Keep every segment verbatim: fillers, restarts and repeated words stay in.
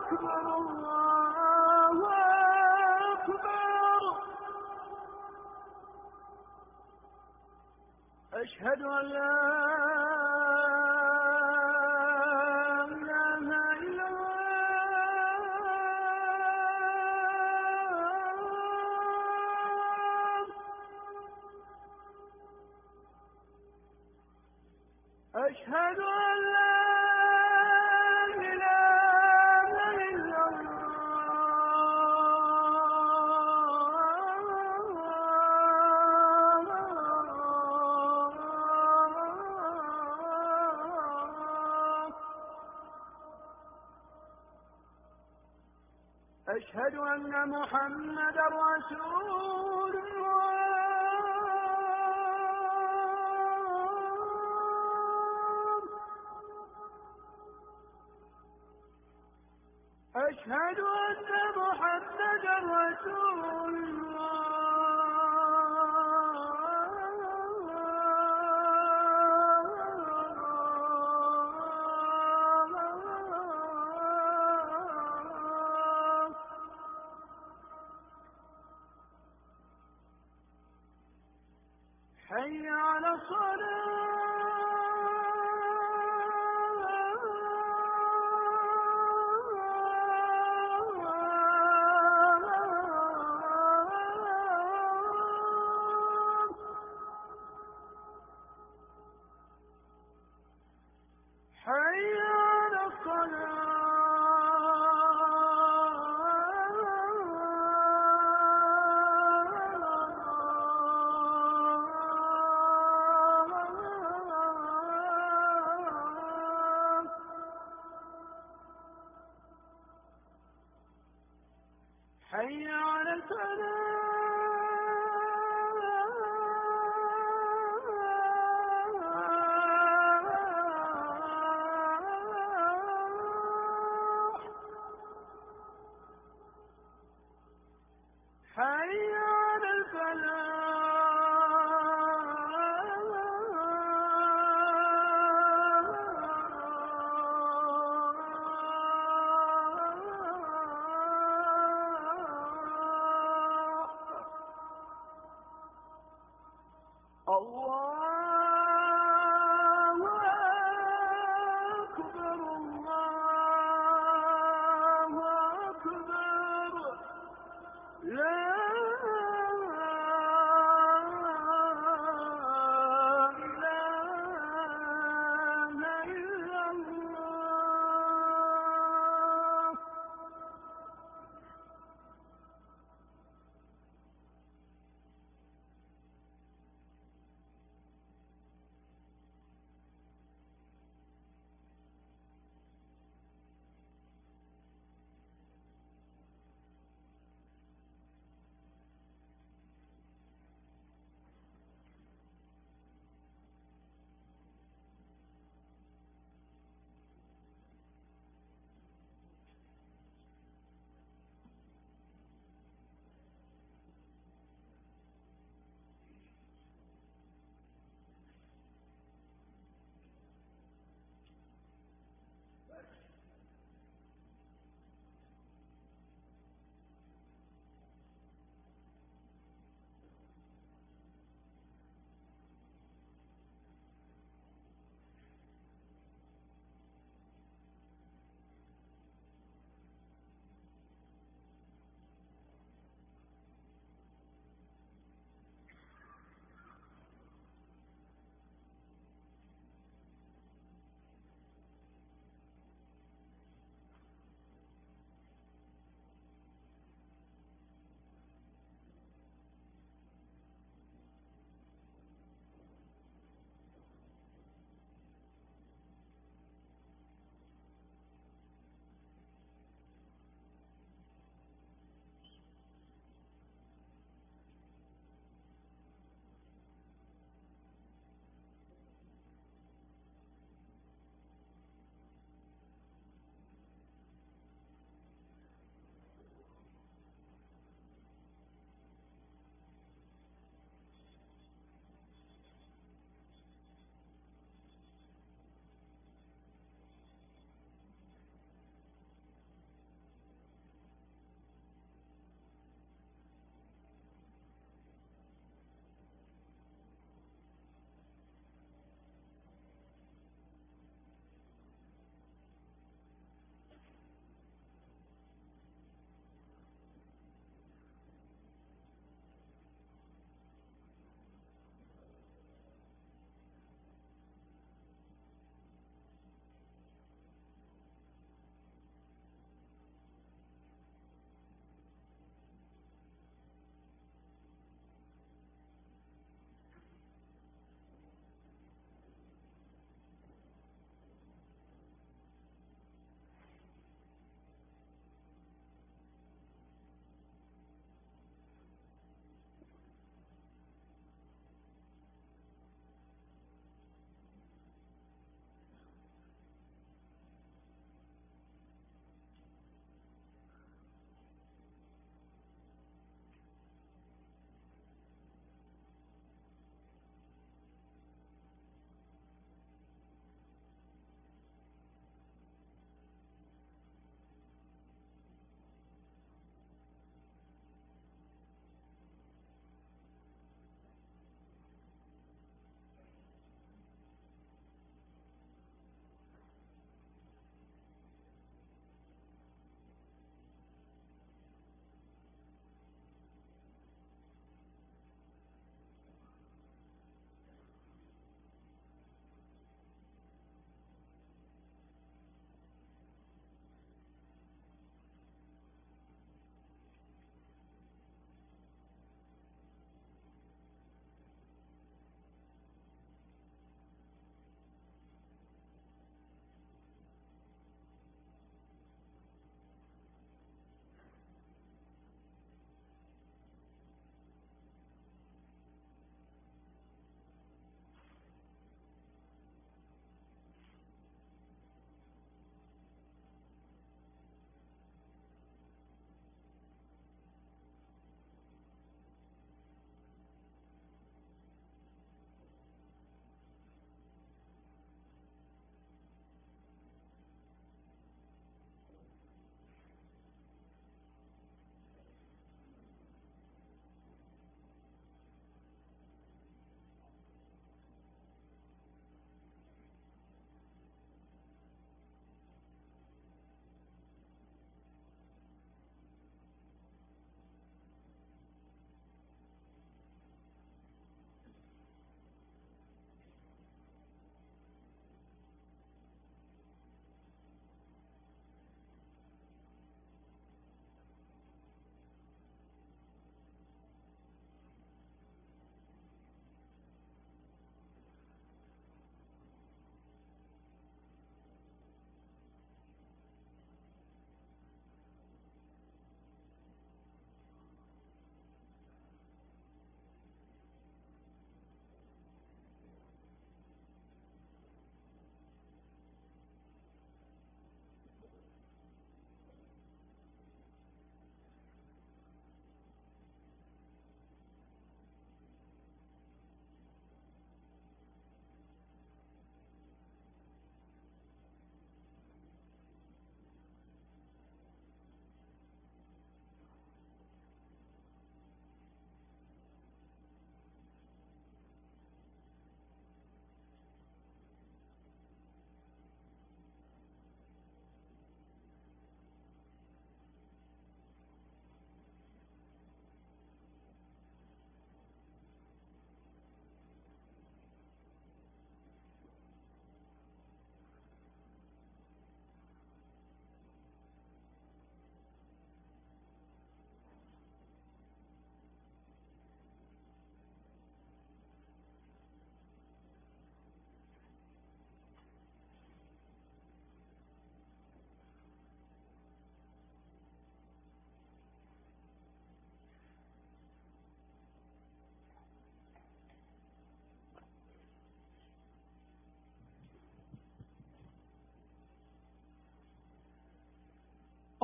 أكبر الله أكبر. أشهد أن لا إله إلا الله. أشهد أن لا أشهد أن محمدا رسول الله. أشهد أن محمدا رسول حي على الصلاة. حي على الصلاة. حي على الفلاح. حي على الفلاح.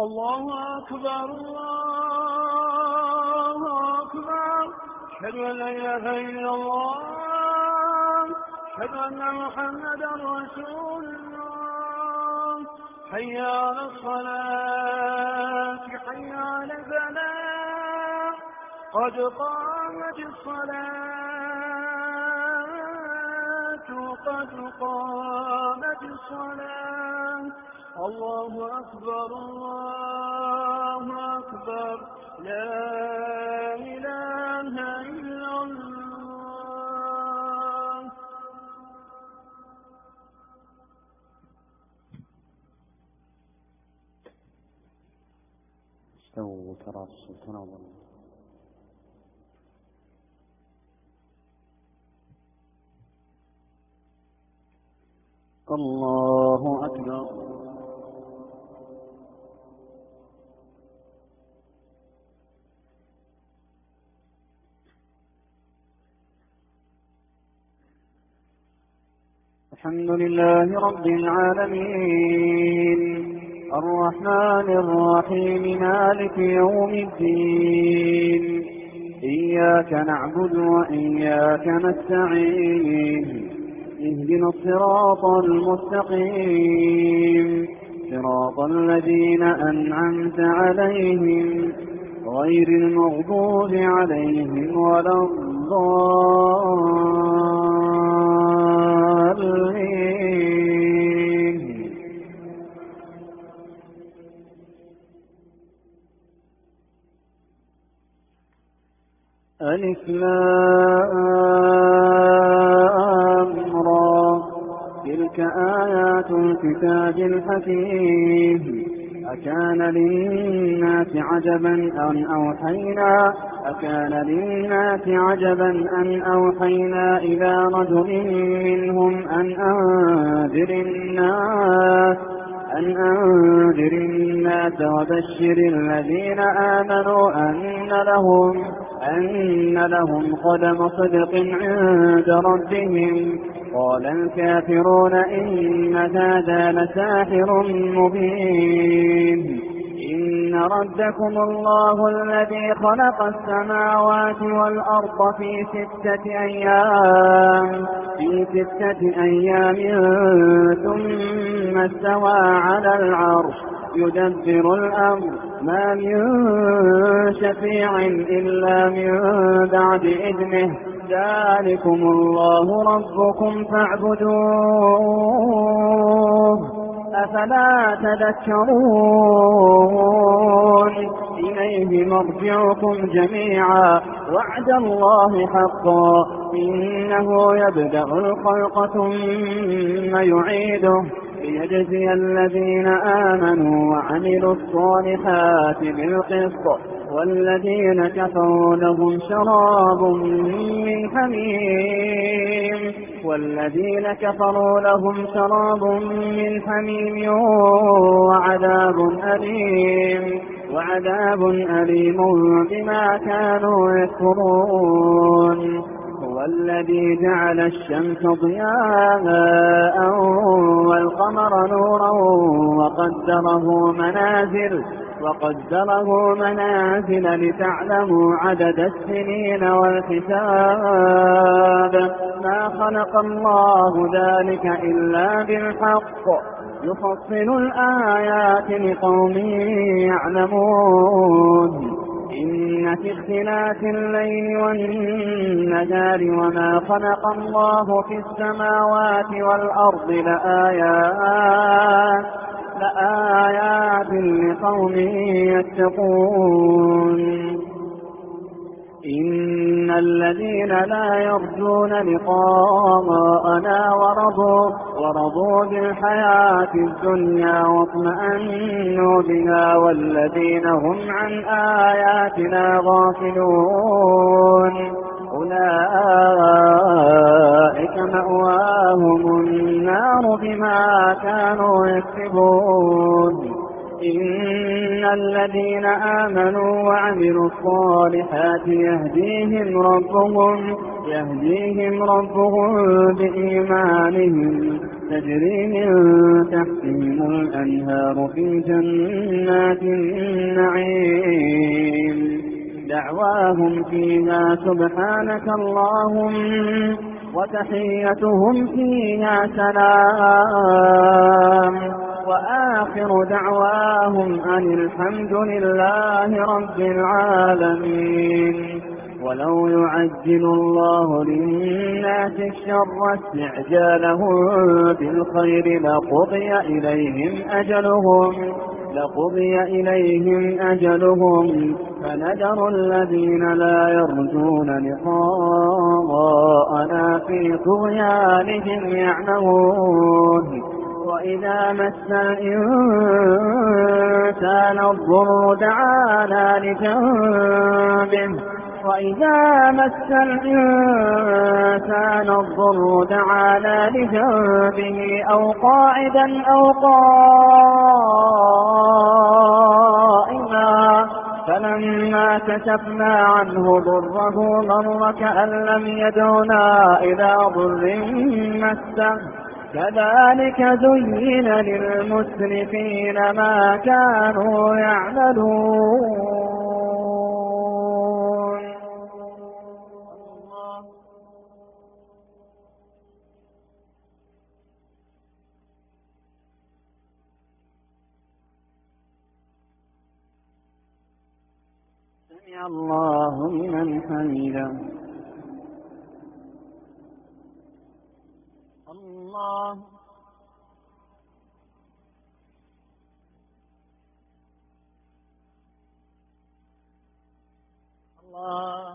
الله أكبر الله أكبر أشهد أن لا إله إلا الله أشهد أن محمدا رسول الله حي على الصلاة حي على الفلاح قد قامت الصلاة قد قامت الصلاة الله أكبر الله أكبر لا إله إلا الله. استووا تراصوا تناولوا. الله أكبر. الحمد لله رب العالمين الرحمن الرحيم مالك يوم الدين إياك نعبد وإياك نستعين اهدنا الصراط المستقيم صراط الذين أنعمت عليهم غير المغضوب عليهم ولا الضالين. ألف لام را تلك آيات الكتاب الحكيم أكان للناس عجبا أن أوحينا أكان للناس عجبا أن أوحينا إلى رجل منهم أن أنذر الناس أن أنذر الناس وبشر الذين آمنوا أن لهم أن لهم قدم صدق عند ربهم. قال الكافرون إن هذا لساحر مبين. إن ربكم الله الذي خلق السماوات والأرض في ستة أيام في ستة أيام ثم استوى على العرش يدبر الأمر ما من شفيع إلا من بعد إذنه ذلكم الله ربكم فاعبدوه أفلا تذكرون. إليه مرجعكم جميعا وعد الله حقا إنه يبدأ الخلق ثم يعيده ليجزي الذين آمنوا وعملوا الصالحات بالقسط والذين كفروا لهم شراب من حميم والذين كفروا لهم شراب من حميم وعذاب أليم وعذاب أليم بما كانوا يكفرون. هو الذي جعل الشمس ضياء والقمر نورا وقدره منازل وقدره منازل لتعلموا عدد السنين والحساب ما خلق الله ذلك إلا بالحق يفصل الآيات لقوم يعلمون. إن في اختلاف الليل والنهار وما خلق الله في السماوات والأرض لآيات لآيات لقوم يتقون. إن الذين لا يرجون لقاءنا ورضوا, ورضوا بالحياة الدنيا واطمأنوا بها والذين هم عن آياتنا غافلون أولئك مأواهم النار بما كانوا يكسبون. إن الذين آمنوا وعملوا الصالحات يهديهم ربهم يهديهم ربهم بإيمانهم تجري من تحتهم الأنهار في جنات النعيم دعواهم فيها سبحانك اللهم وتحيتهم فيها سلام وآخر دعواهم أن الحمد لله رب العالمين. ولو يعجل الله للناس الشر استعجالهم بالخير لقضي إليهم أجلهم لقضي إليهم أجلهم فنذر الذين لا يرجون لقاءنا في طغيانهم يعمهون. وإذا مس الإنسان الضر دعانا لجنبه وإذا مس الإنسان الضر دعانا لجنبه أو قاعدا أو قائما فلما كشفنا عنه ضره مر كأن لم يدعنا إلى ضر مسه كذلك زين للمسرفين ما كانوا يعملون. سمع الله لمن حمده. الله الله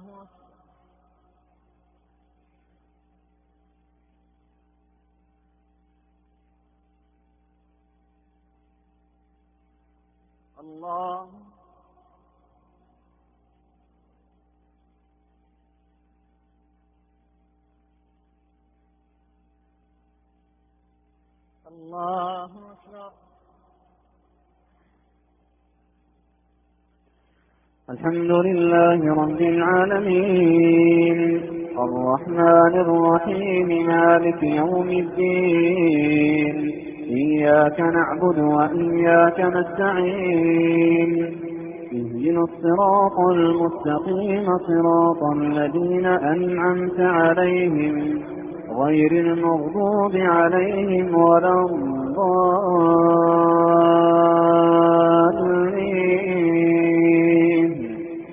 الله الله أكبر. الحمد لله رب العالمين الرحمن الرحيم مالك يوم الدين إياك نعبد وإياك نستعين اهدنا الصراط المستقيم صراط الذين أنعمت عليهم غير المغضوب عليهم ولا الضالين.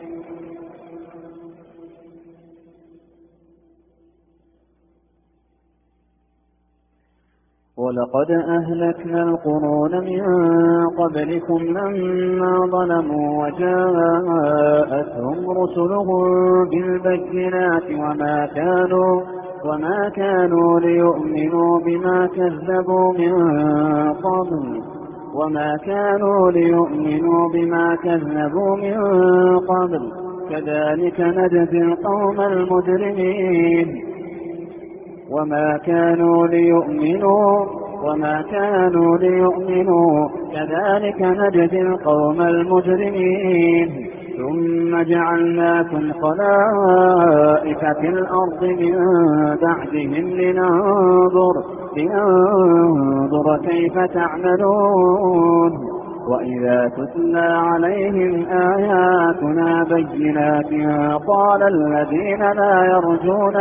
ولقد أهلكنا القرون من قبلكم لما ظلموا وجاءتهم رسلهم بالبينات وما كانوا وما كانوا ليؤمنوا بما كذبوا من قبل وما كانوا ليؤمنوا بما كذبوا من قبل كذلك نجزي القوم المجرمين. وما كانوا ليؤمنوا وما كانوا ليؤمنوا كذلك نجزي القوم المجرمين. ثم جعلناكم خلائف في الأرض من بعدهم لننظر, لننظر كيف تعملون. وإذا تتلى عليهم آياتنا بينات قال الذين لا يرجون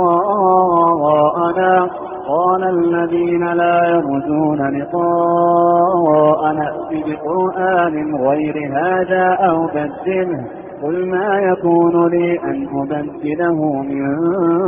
لقاءنا قال الذين لا يرجون لقاءنا ائت بقرآن غير هذا أو بدله قل ما يكون لي أن أبدله من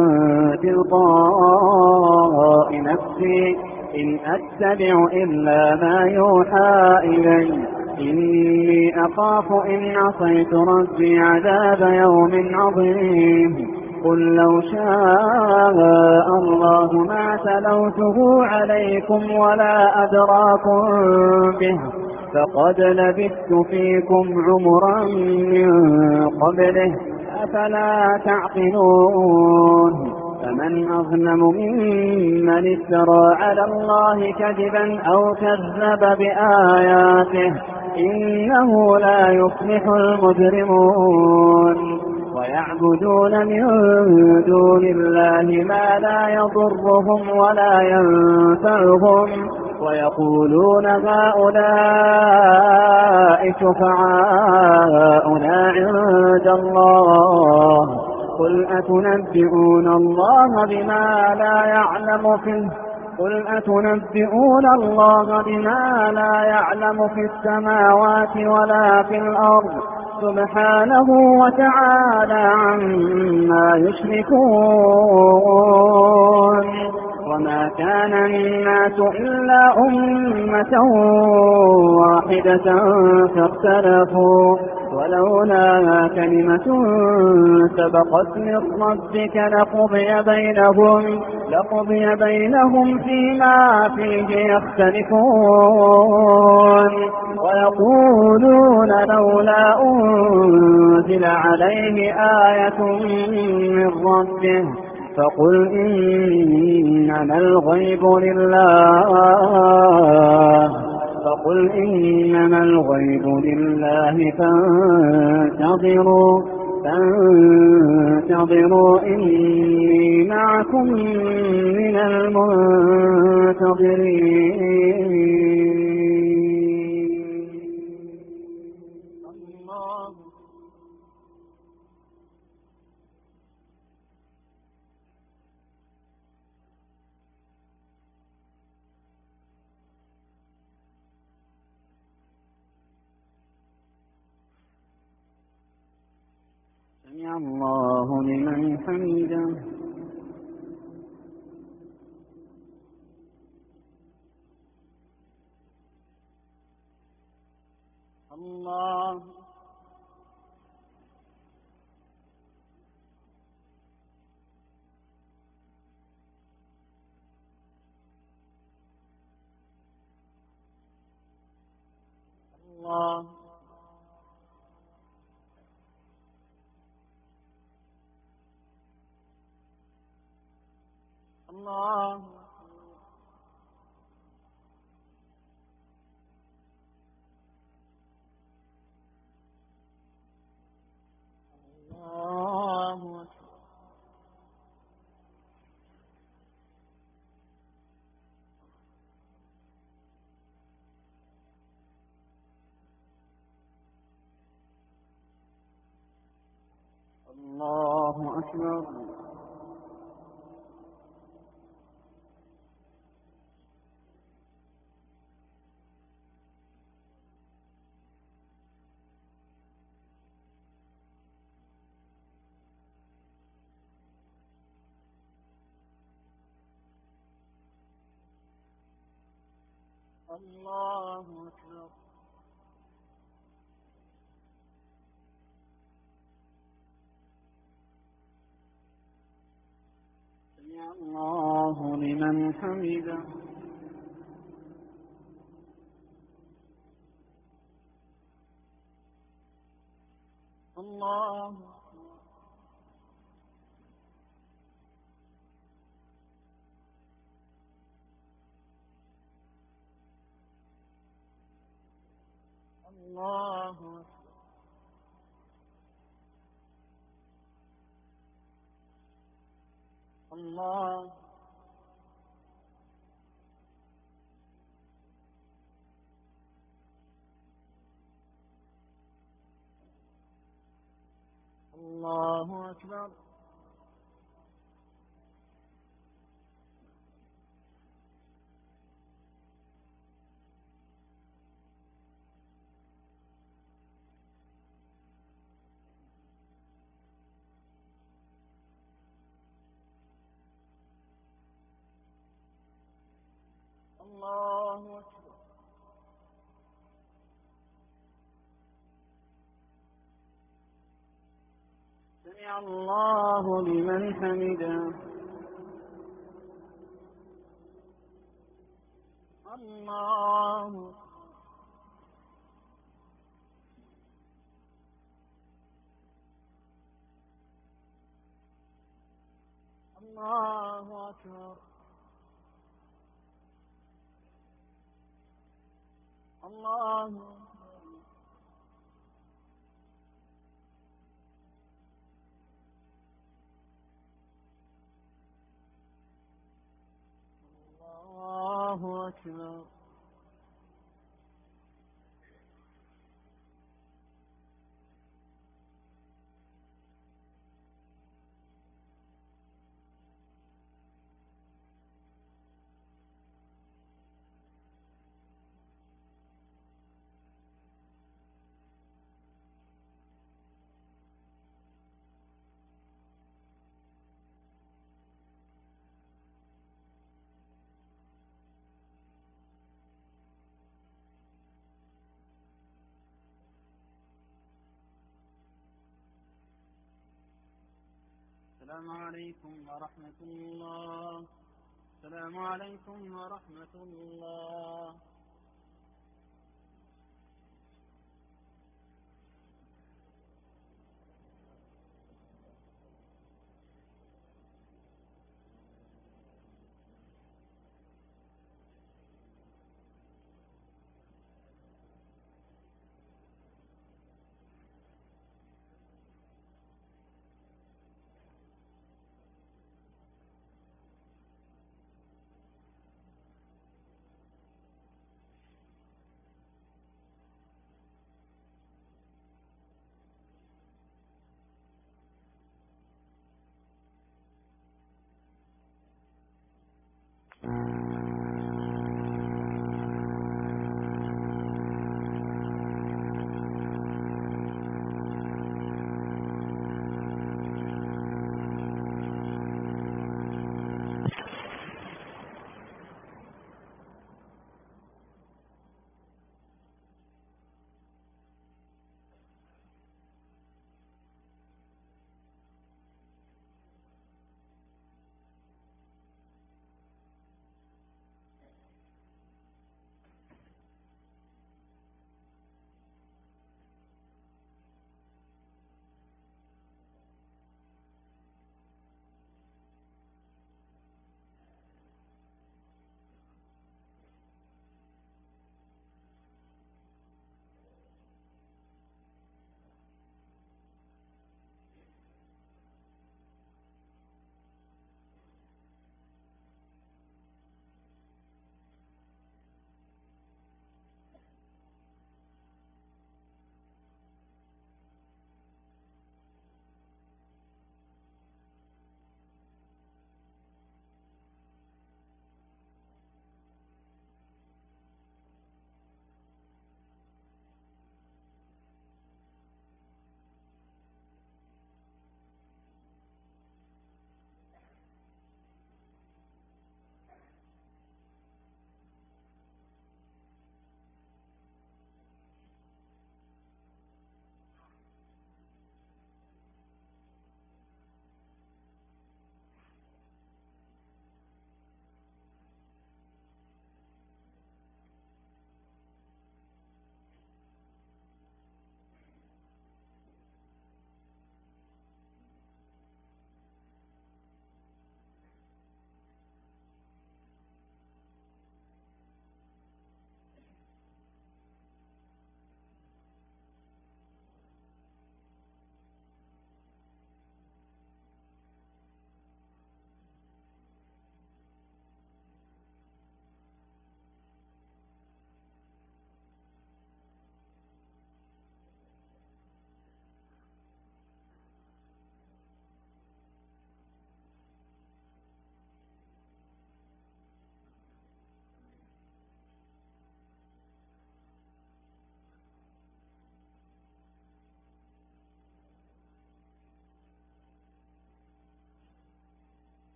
تلقاء نفسي إن أتبع إلا ما يوحى إلي إني أخاف إن عصيت ربي عذاب يوم عظيم. قل لو شاء الله ما تلوته عليكم ولا أدراكم به فقد لبثت فيكم عمرا من قبله أفلا تعقلون. فمن أظلم ممن افترى على الله كذبا أو كذب بآياته إنه لا يفلح المجرمون. ويعبدون من دون الله ما لا يضرهم ولا ينفعهم ويقولون هؤلاء شفعاؤنا عند الله قل أتنبئون الله بما لا يعلم في قل أتنبئون الله بما لا يعلم في السماوات ولا في الأرض سبحانه وتعالى عما يشركون وما كان الناس إلا أمة واحدة فاختلفوا ولولا كلمة سبقت من ربك لقضي بينهم لقضي بينهم فيما فيه يختلفون ويقولون لولا أنزل عليه آية من ربه فقل إنما الغيب لله فقل إنما الغيب لله فانتظروا فانتظروا إني معكم من المنتظرين. سمع الله لمن حمده. الله الله الله الله الله أكبر. الله أكبر. سمع الله لمن حمده. الله الله الله الله أكبر. الله أكبر. سمع الله لمن حمده. الله الله أكبر. الله الكبار. السلام عليكم ورحمة الله. السلام عليكم ورحمة الله.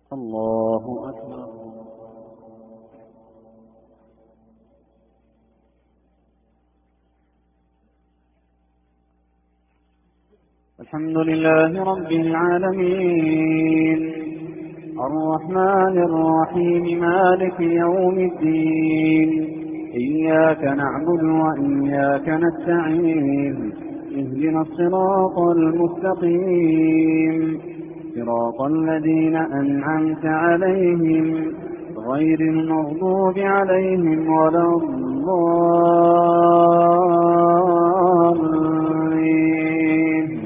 الله أكبر. الحمد لله رب العالمين الرحمن الرحيم مالك يوم الدين إياك نعبد وإياك نستعين اهدنا الصراط المستقيم صراط الذين أنعمت عليهم غير المغضوب عليهم ولا الضالين.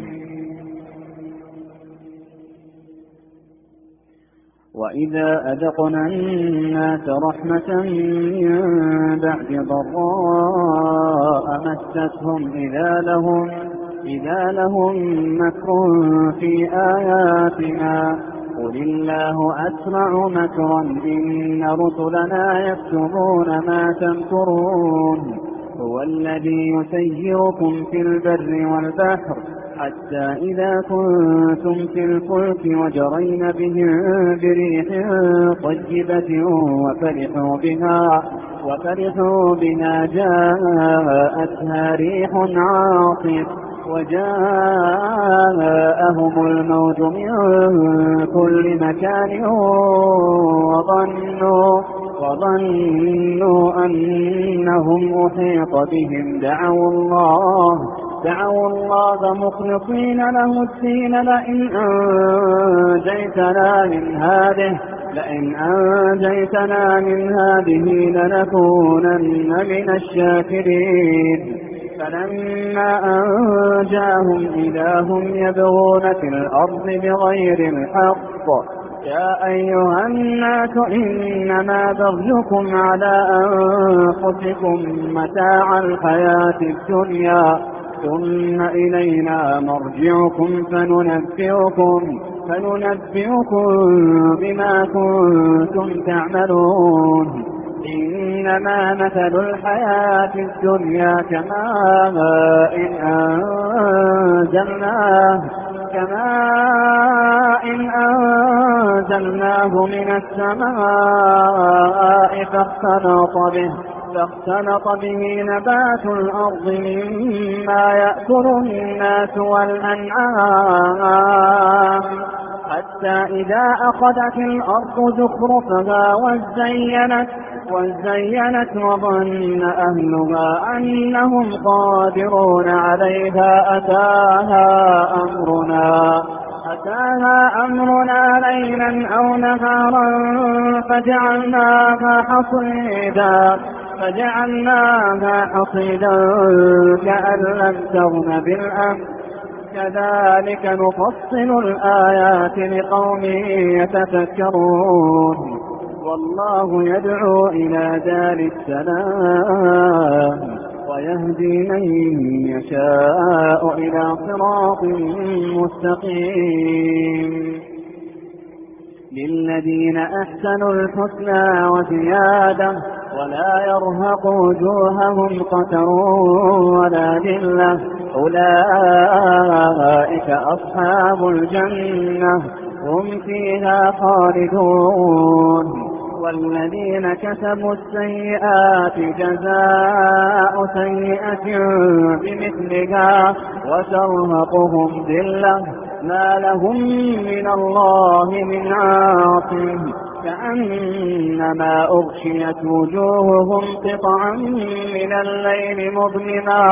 وإذا أذقنا الناس رحمة من بعد ضراء مستهم إذا لهم, إذا لهم مكر في آياتنا قل الله أسرع مكرا إن رسلنا يكتبون ما تمكرون هو الذي يسيركم في البر والبحر حتى إذا كنتم في الفلك وجرين بهم بريح طيبة وفرحوا بها, وفرحوا بها جاءتها ريح عاصف وجاءهم الموج من كل مكان وظنوا, وظنوا أنهم أحيط بهم دعوا الله دعوا الله مخلصين له الدين لئن أنجيتنا من هذه لئن أنجيتنا من هذه لنكونن من الشاكرين. فلما أنجاهم إذا هم يبغون في الأرض بغير الحق يا أيها الناس إنما بغيكم على أنفسكم متاع الحياة الدنيا ثم إلينا مرجعكم فننبئكم, فننبئكم بما كنتم تعملون. إنما مثل الحياة الدنيا كماء إن أنزلناه, كماء إن أنزلناه من السماء فاختلط به فاختلط به نبات الأرض مما يأكل الناس والأنعام حتى إذا أخذت الأرض زخرفها وزينت, وزينت وظن أهلها أنهم قادرون عليها أتاها أمرنا أتاها أمرنا ليلا أو نهارا فجعلناها حصيدا فجعلناها حصيدا كأن لم تغن بالأمس كذلك نفصل الآيات لقوم يتفكرون. والله يدعو إلى دار السلام ويهدي من يشاء إلى صراط مستقيم. للذين أحسنوا الحسنى وزيادة ولا يرهق وجوههم قتر ولا ذلة أولئك أصحاب الجنة هم فيها خالدون. والذين كسبوا السيئات جزاء سيئة بمثلها وترهقهم ذلة ما لهم من الله من عاصم كأنما أغشيت وجوههم قطعا من الليل مظلما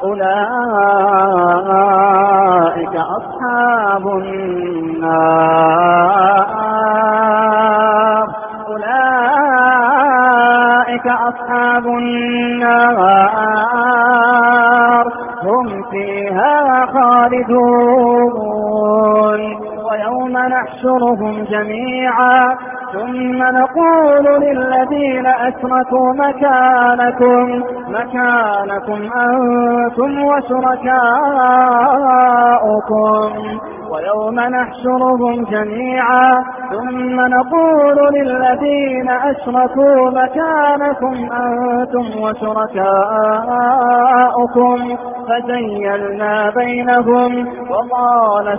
أولئك أصحاب النار أولئك أصحاب النار هم فيها خالدون. ويوم نحشرهم جميعا ثم نقول للذين أشركوا مكانكم مكانكم أنتم وشركاؤكم ويوم نحشرهم جميعا ثم نقول للذين أشركوا مكانكم أنتم وشركاؤكم فزيلنا بينهم وقال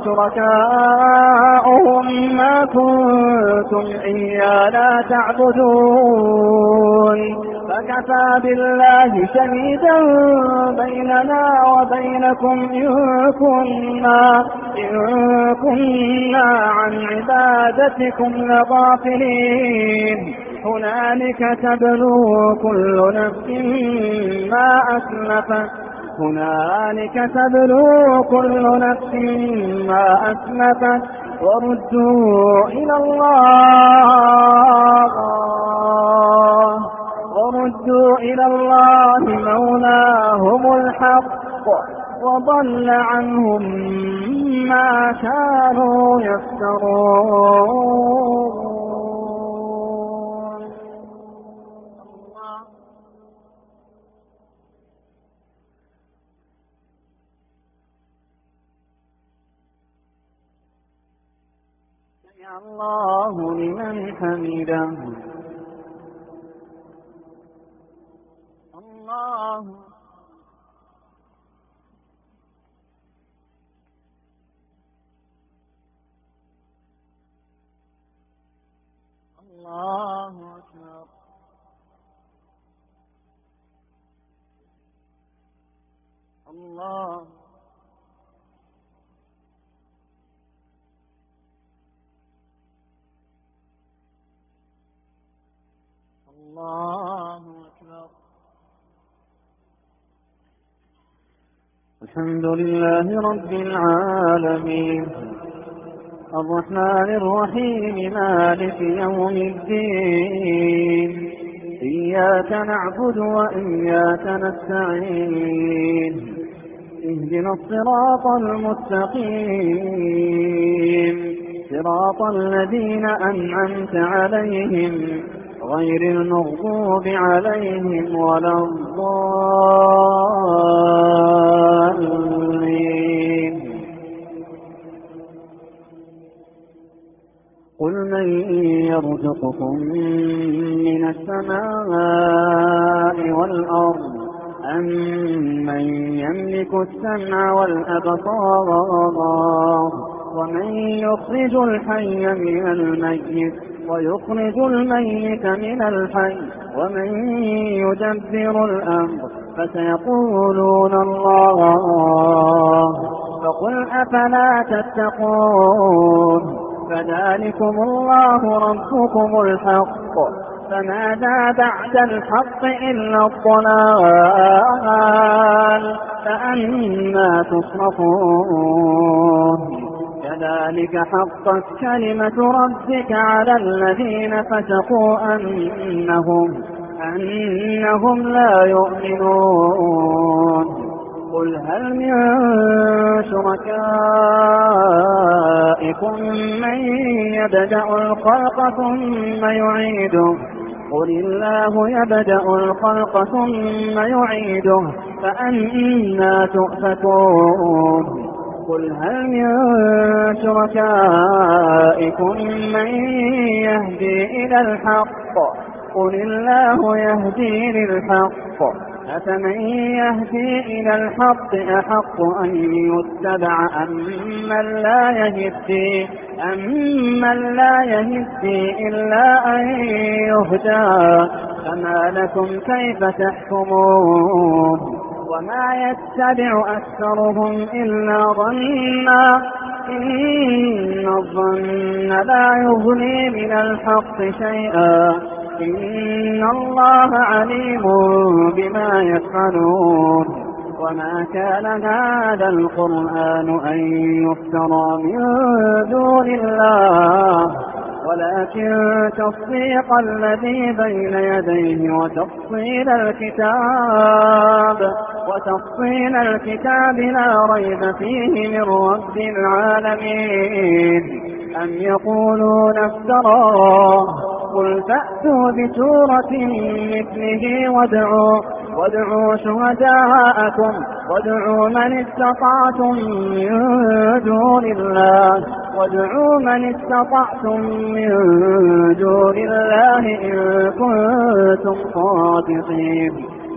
شركاؤهم ما كنتم إيانا تعبدون فكفى بالله شهيدا بيننا وبينكم إن كنا, إن كنا عن عبادتكم لغافلين هنالك تبلو كل نفس ما أسلفت هنالك تبلو كل نفس ما أسلفت وردوا إلى الله وردوا إلى الله مولاهم الحق وضل عنهم ما كانوا يفترون. الله لمن حمده. الله الله أكبر. الله الله أكبر. الحمد لله رب العالمين الرحمن الرحيم مالك يوم الدين إياك نعبد وإياك نستعين اهدنا الصراط المستقيم صراط الذين أنعمت عليهم غير المغضوب عليهم ولا الضالين. قل من يرزقكم من السماء والأرض أم من يملك السمع والأبصار ومن يخرج الحي من الميت ويخرج الميت من الحي ومن يدبر الأمر فسيقولون الله فقل أفلا تتقون فذلكم الله ربكم الحق فماذا بعد الحق إلا الضلال فأنى تصرفون. كذلك حقت كلمة ربك على الذين فسقوا أنهم, أنهم لا يؤمنون. قل هل من شركائكم من يبدأ الخلق ثم يعيده قل الله يبدأ الخلق ثم يعيده فأنى تؤفكون. قل هل من شركائكم من يهدي إلى الحق قل الله يهدي للحق أفمن يهدي إلى الحق أحق أن يتبع أمن لا يهدي أمن لا يهدي إلا أن يهدى فما لكم كيف تحكمون. وما يتبع أكثرهم إلا ظنا إن الظن لا يغني من الحق شيئا إن الله عليم بما يفعلون. وما كان هذا القرآن أن يفترى من دون الله ولكن تصديق الذي بين يديه وتفصيل الكتاب وتفصيل الكتاب لا ريب فيه من رب العالمين. أم يقولون افتراه قل فأتوا بسورة مثله وادعوا وادعوا شهداءكم وادعوا من استطعتم من دون الله وادعوا من استطعتم من دون الله إن كنتم صادقين.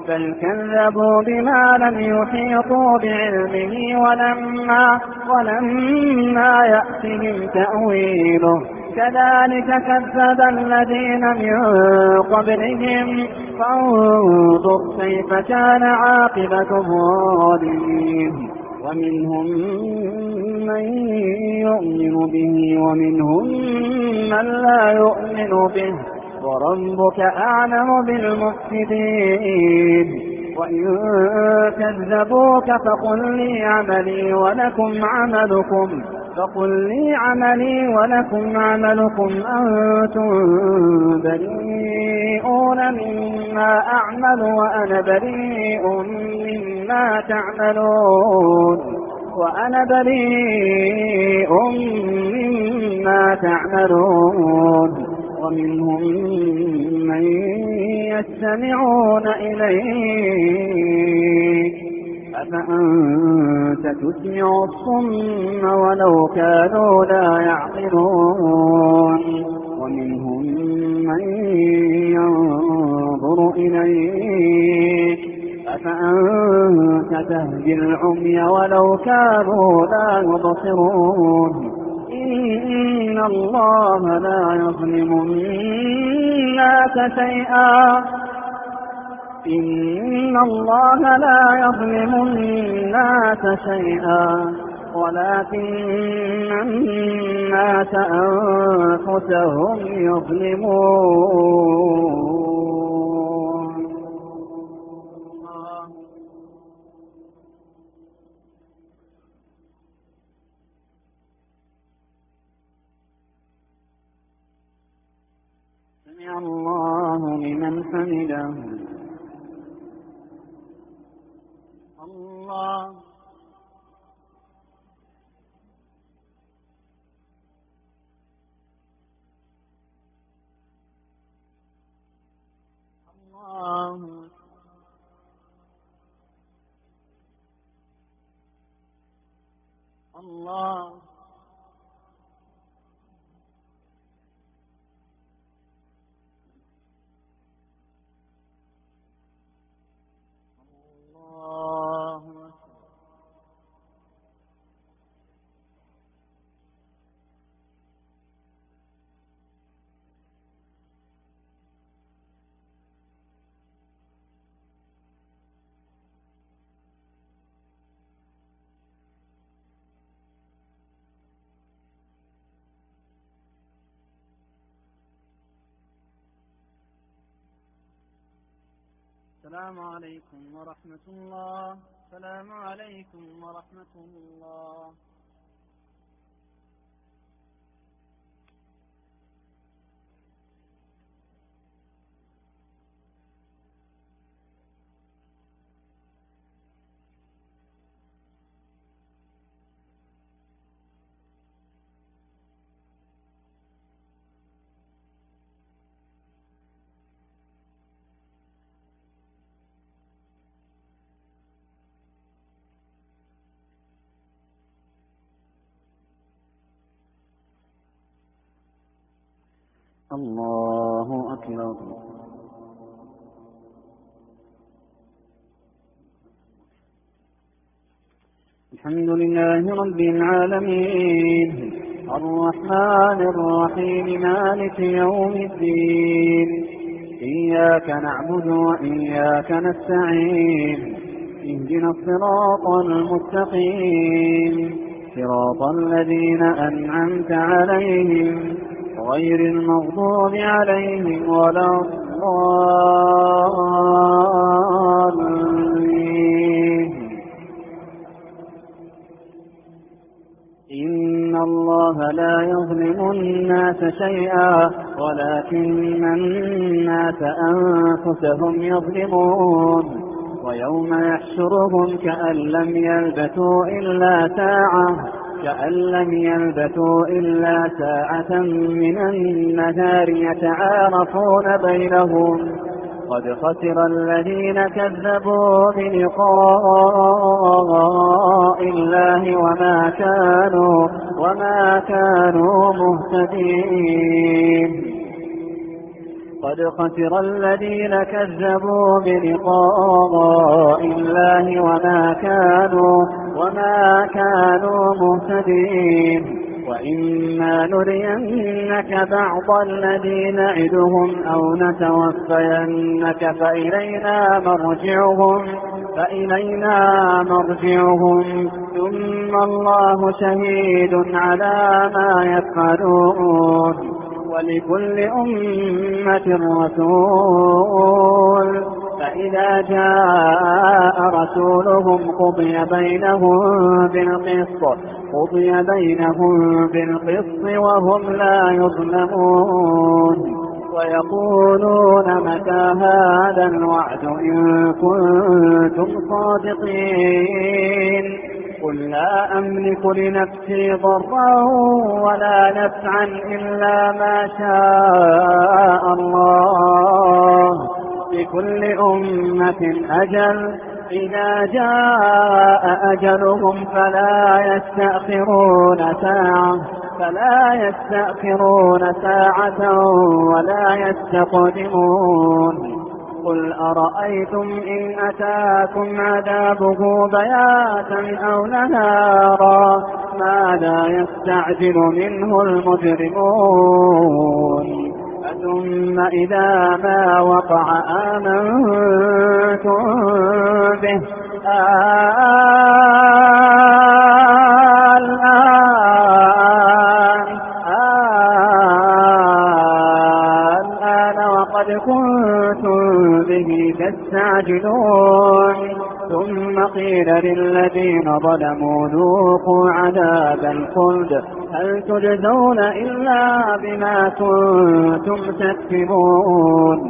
بل كذبوا بما لم يحيطوا بعلمه ولما, ولما يأتهم تأويله كذلك كذب الذين من قبلهم فانظر كيف كان عاقبة الظالمين ومنهم من يؤمن به ومنهم من لا يؤمن به وربك أعلم بالمفسدين وإن كذبوك فقل لي عملي ولكم عملكم فقل لي عملي ولكم عملكم أنتم بريئون مما أعمل وأنا بريء مما تعملون وأنا بريء مما تعملون ومنهم من يستمعون إليك أفأنت تسمع الصم ولو كانوا لا يعقلون ومنهم من ينظر إليك أفأنت تهدي العمي ولو كانوا لا يبصرون إن الله لا يظلم الناس شيئا إن الله لا يظلم الناس شيئا ولكن الناس أنفسهم يظلمون. سمع الله لمن حمده. الله الله الله السلام عليكم ورحمة الله. السلام عليكم ورحمة الله. الله أكبر. الحمد لله رب العالمين الرحمن الرحيم مالك يوم الدين إياك نعبد وإياك نستعين اهدنا الصراط المستقيم صراط الذين أنعمت عليهم غير المغضوب عليهم ولا الضالين. إن الله لا يظلم الناس شيئا ولكن الناس أنفسهم يظلمون ويوم يحشرهم كأن لم يلبثوا إلا ساعة كأن لم يلبثوا إلا ساعة من النهار يتعارفون بينهم قد خسر الذين كذبوا بلقاء الله وما كانوا وما كانوا مهتدين. قد خسر الذين كذبوا بلقاء الله وما كانوا وما كانوا مهتدين. وإما نرينك بعض الذي نعدهم أو نتوفينك فإلينا مرجعهم فإلينا مرجعهم ثم الله شهيد على ما يفعلون. ولكل أمة رسول فإذا جاء رسولهم قضي بينهم بالقسط قضي بينهم بالقسط وهم لا يظلمون. ويقولون متى هذا الوعد إن كنتم صادقين. قل لا أملك لنفسي ضرا ولا نفعا إلا ما شاء الله. لكل أمة أجل إذا جاء أجلهم فلا يستأخرون ساعة فلا يستأخرون ساعة ولا يستقدمون. قل أرأيتم إن أتاكم عذابه بياتا أو نهارا ماذا يستعجل منه المجرمون. ثم إذا ما وقع آمنتم به الآن الآن وقد كنتم به تستعجلون. ثم قيل للذين ظلموا ذوقوا عذاب الخلد هل تجزون إلا بما كنتم تكسبون.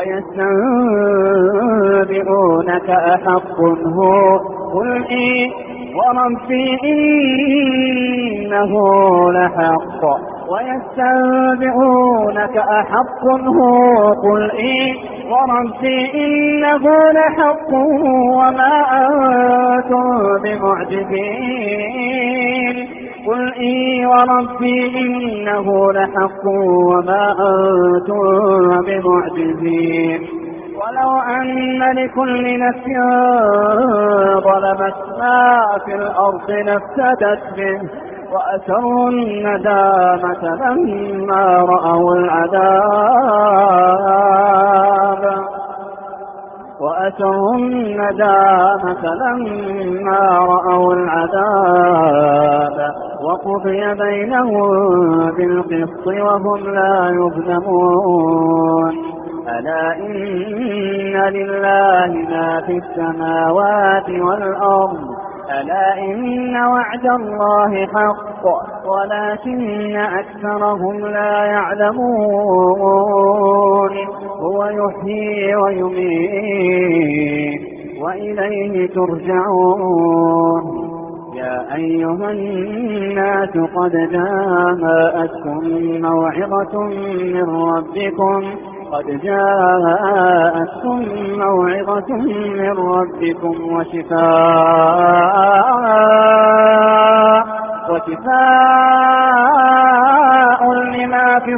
ويستنبئونك أحق هو قل إيه وربي إنه لحق ويستنبئونك أحق هو قل إيه وربي إنه لحق وما أنتم بمعجزين. قل إيه وربي إنه لحق وما أنتم بمعجزين. ولو أن لكل نفس ظلمت ما في الأرض لافتدت به وأسروا الندامة لما رأوا العذاب وأسروا الندامة لما رأوا العذاب وقضي بينهم بالقسط وهم لا يظلمون. ألا إن لله ما في السماوات والأرض ألا إن وعد الله حق ولكن أكثرهم لا يعلمون. هو يحيي ويميت وإليه ترجعون. يا أيها الناس قد جاءتكم موعظة من ربكم قد جاءتكم موعظة من ربكم وشفاء وشفاء لما في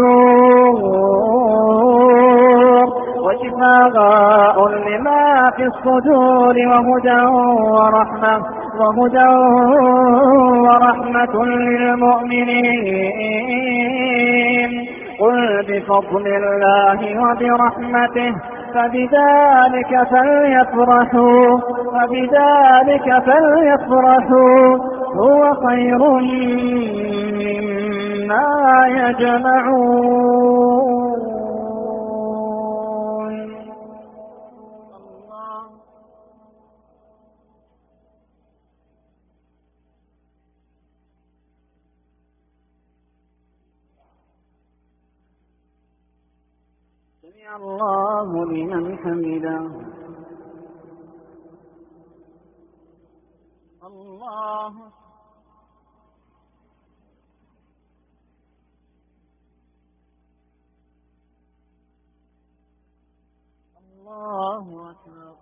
الصدور وشفاء لما في الصدور وهدى ورحمة وهدى ورحمة للمؤمنين. قل بفضل الله وبرحمته فبذلك فليفرحوا فبذلك فليفرحوا هو خير مما يجمعون. سمع الله لمن حمده. الله الله أكبر.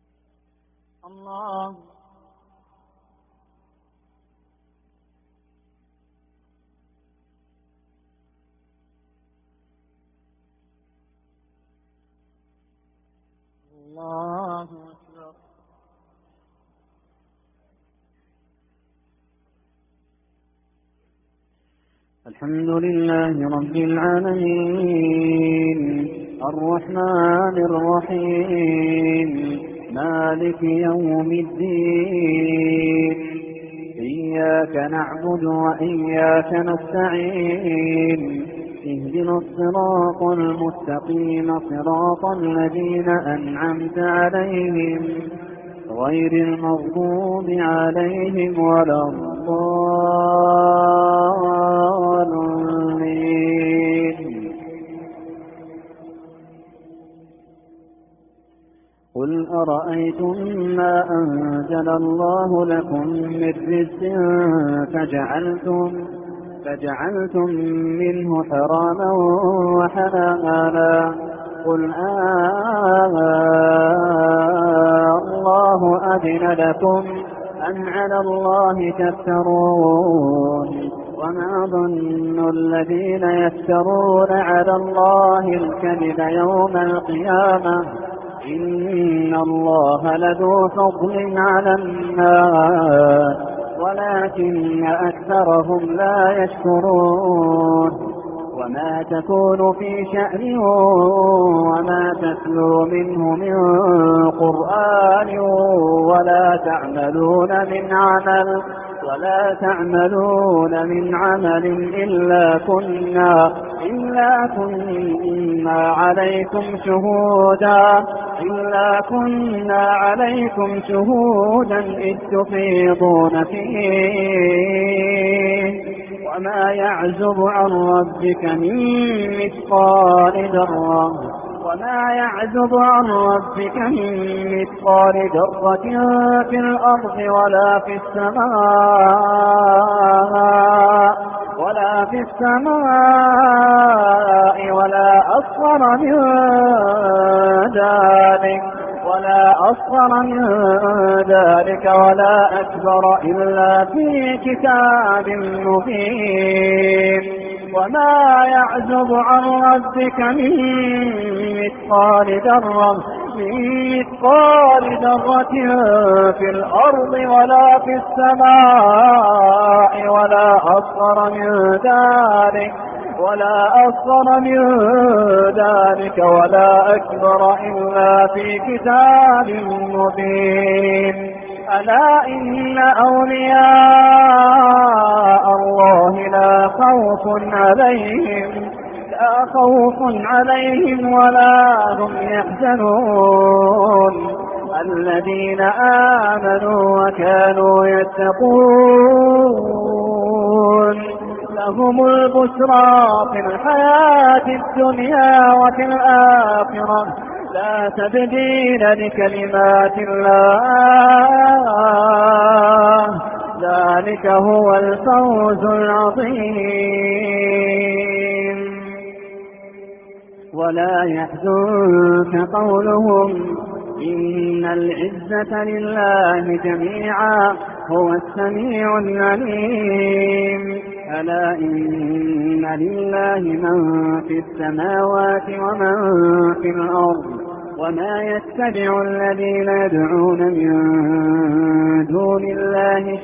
الله الحمد لله رب العالمين الرحمن الرحيم مالك يوم الدين إياك نعبد وإياك نستعين اهدنا الصراط المستقيم صراط الذين أنعمت عليهم غير المغضوب عليهم ولا الضالين. قل أرأيتم ما أنزل الله لكم من رزق فجعلتم فجعلتم منه حراما وحلالا قل آه الله أذن لكم أم على الله تفترون وما ظن الذين يفترون على الله الكذب يوم القيامة إن الله لذو فضل على الناس ولكن أكثرهم لا يشكرون وما تكون في شأن وما تتلو منه من قرآن ولا تعملون من عمل ولا تعملون من عمل إلا كنا إلا كنا عليكم شهودا إلا كنا عليكم شهودا إذ تفيضون فيه وما يعزب عن ربك من مثقال ذرة وما يعزب عن ربك من مثقال ذرة في الأرض ولا في السماء ولا في السماء ولا أصغر من ذلك ولا أصغر من ذلك ولا أكبر إلا في كتاب مبين وما يعزب عن ربك من مثقال ذرة من مثقال ذرة في الأرض ولا في السماء ولا أصغر من ذلك ولا أصغر من ذلك ولا أكبر إلا في كتاب مبين ألا إن أولياء الله لا خوف عليهم لا خوف عليهم ولا هم يحزنون الذين آمنوا وكانوا يتقون لهم البشرى في الحياة الدنيا وفي الآخرة لا تبديل لكلمات الله ذلك هو الفوز العظيم ولا يحزنك قولهم إن العزة لله جميعا هو السميع العليم ألا إن لله من في السماوات ومن في الأرض وما يتبع الذين يدعون من دون الله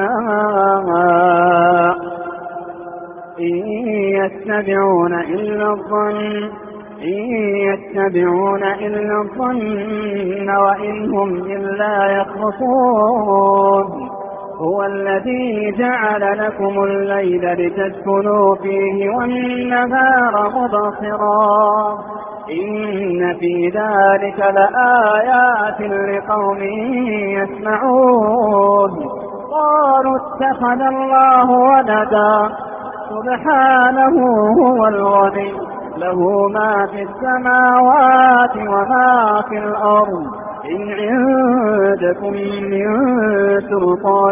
شركاء إن يتبعون إلا الظن إن يتبعون إلا الظن وإن هم إلا يخرصون هو الذي جعل لكم الليل لتسكنوا فيه والنهار مبصرا إن في ذلك لآيات لقوم يسمعون قالوا اتخذ الله ولدا سبحانه هو الغني له ما في السماوات وما في الأرض إن عندكم من سلطان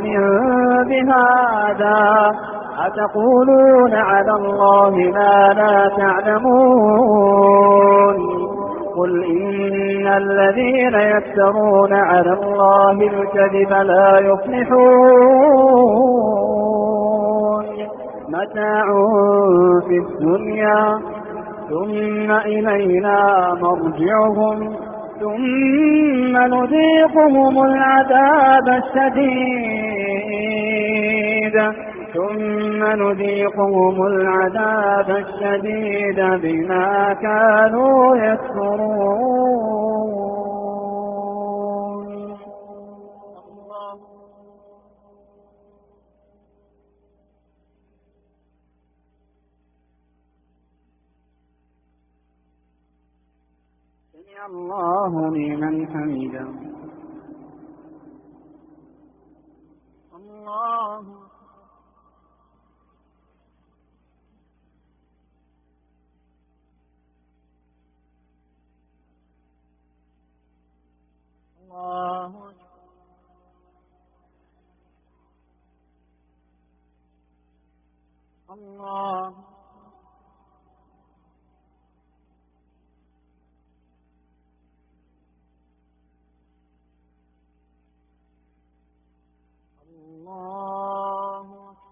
بهذا أتقولون على الله ما لا تعلمون قل إن الذين يفترون على الله الكذب لا يفلحون متاع في الدنيا ثم إلينا مرجعهم ثم نذيقهم العذاب الشديد ثم نذيقهم العذاب الشديد بما كانوا يكفرون. سمع الله لمن حمده. الله الله الله الله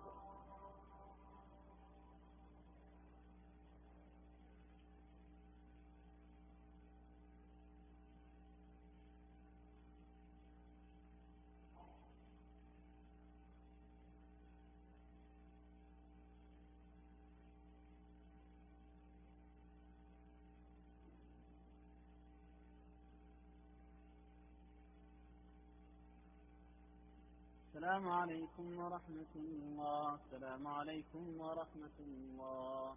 السلام عليكم ورحمة الله. السلام عليكم ورحمة الله.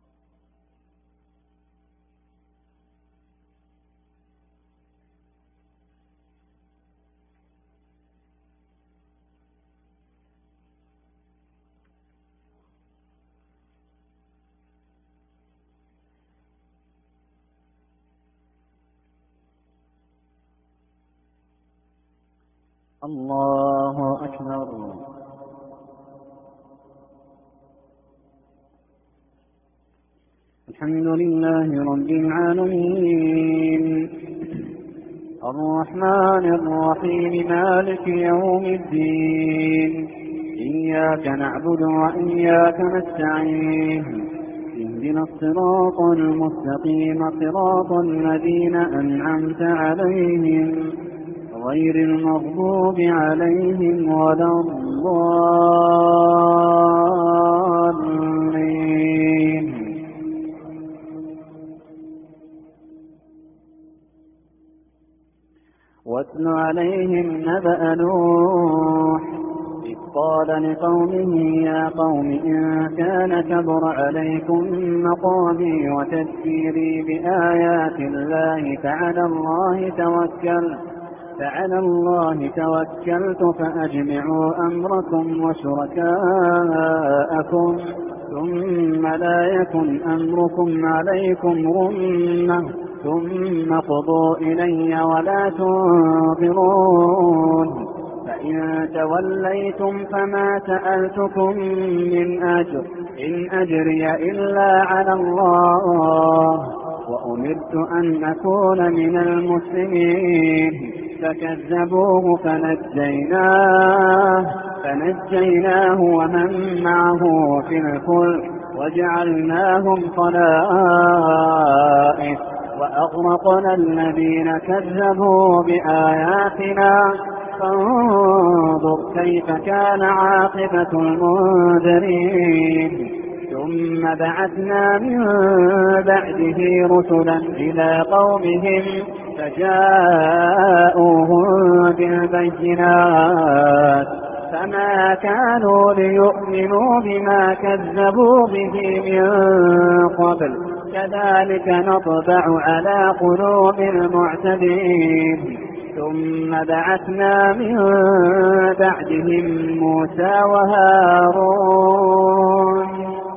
الله أكبر. الحمد لله رب العالمين الرحمن الرحيم مالك يوم الدين. إياك نعبد وإياك نستعين. اهدنا الصراط المستقيم صراط الذين أنعمت عليهم غير المغضوب عليهم ولا الضالين. واتل عليهم نبأ نوح إذ قال لقومه يا قوم إن كان كبر عليكم مقامي وتذكيري بآيات الله فعلى الله توكل فعلى الله توكلت فأجمعوا أمركم وشركاءكم ثم لا يكن أمركم عليكم غمة ثم قضوا إلي ولا تنظرون. فإن توليتم فما سألتكم من أجر إن أجري إلا على الله وأمرت أن أكون من المسلمين. فكذبوه فنجيناه فنجيناه ومن معه في الفلك وجعلناهم خلائف وأغرقنا الذين كذبوا بآياتنا فانظر كيف كان عاقبة المنذرين. ثم بعثنا من بعده رسلا إلى قومهم فجاءوهم بالبينات فما كانوا ليؤمنوا بما كذبوا به من قبل كذلك نطبع على قلوب المعتدين. ثم بعثنا من بعدهم موسى وهارون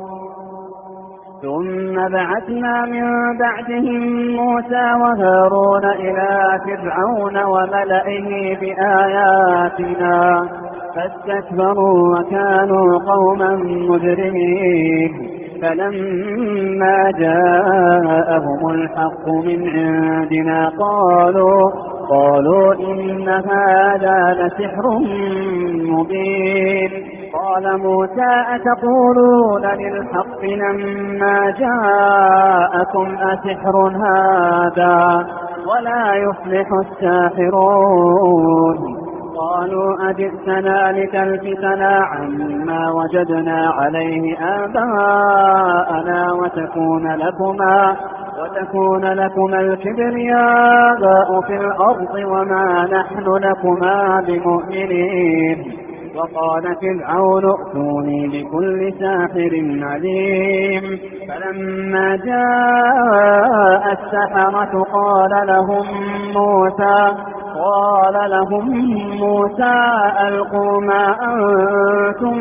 ثم بعثنا من بعدهم موسى وهارون إلى فرعون وملئه بآياتنا فاستكبروا وكانوا قوما مجرمين. فلما جاءهم الحق من عندنا قالوا قالوا إن هذا لسحر مبين. قال موسى أتقولون للحق لما جاءكم أسحر هذا ولا يفلح الساحرون. قالوا أجئتنا لتلفتنا عما وجدنا عليه آباءنا وتكون لكما وتكون لكما الكبرياء في الأرض وما نحن لكما بمؤمنين. وقال فرعون ائتوني بكل ساحر عليم. فلما جاء السحرة قال لهم موسى قال لهم موسى ألقوا ما أنتم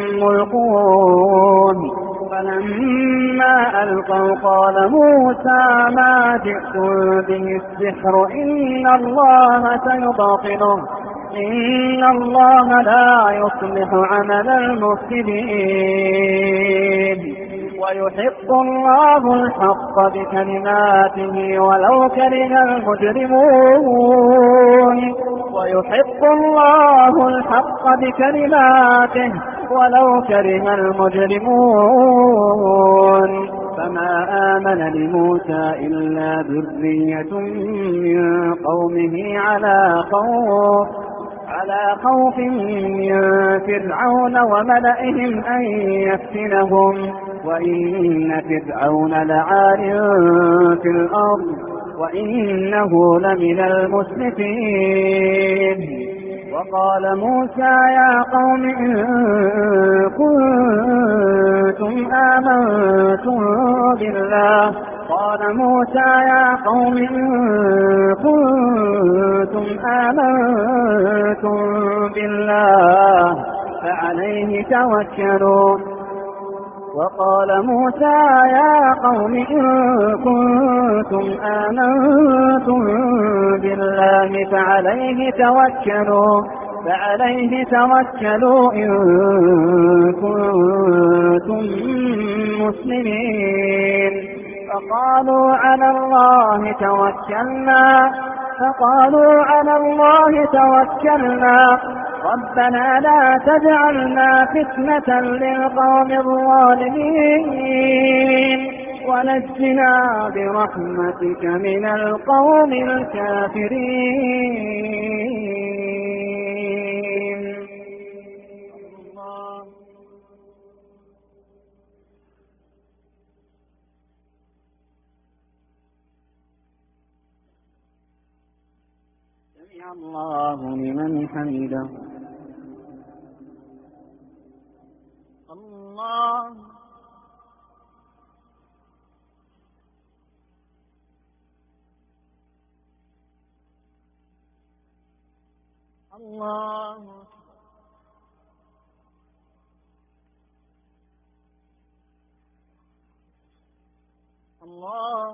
ملقون. فلما ألقوا قال موسى ما جئتم به السحر إن الله سيبطله إن الله لا يصلح عمل المفسدين ويحق الله الحق بكلماته ولو كره المجرمون ويحق الله الحق بكلماته ولو كره المجرمون. فما آمن لموسى إلا ذرية من قومه على خوف على خوف من فرعون وملئهم أن يفتنهم وإن فرعون لعال في الأرض وإنه لمن المسرفين. وقال موسى يا قوم إن كنتم آمنتم بالله قال موسى يا قوم إن كنتم آمنتم بالله فعليه توكلوا وقال موسى يا قوم إن كنتم آمنتم بالله فعليه توكلوا فعليه توكلوا إن كنتم مسلمين. فقالوا على الله توكلنا فقالوا على الله توكلنا ربنا لا تجعلنا فتنة للقوم الظالمين ونجنا برحمتك من القوم الكافرين. الله سمع الله لمن حمده. الله الله الله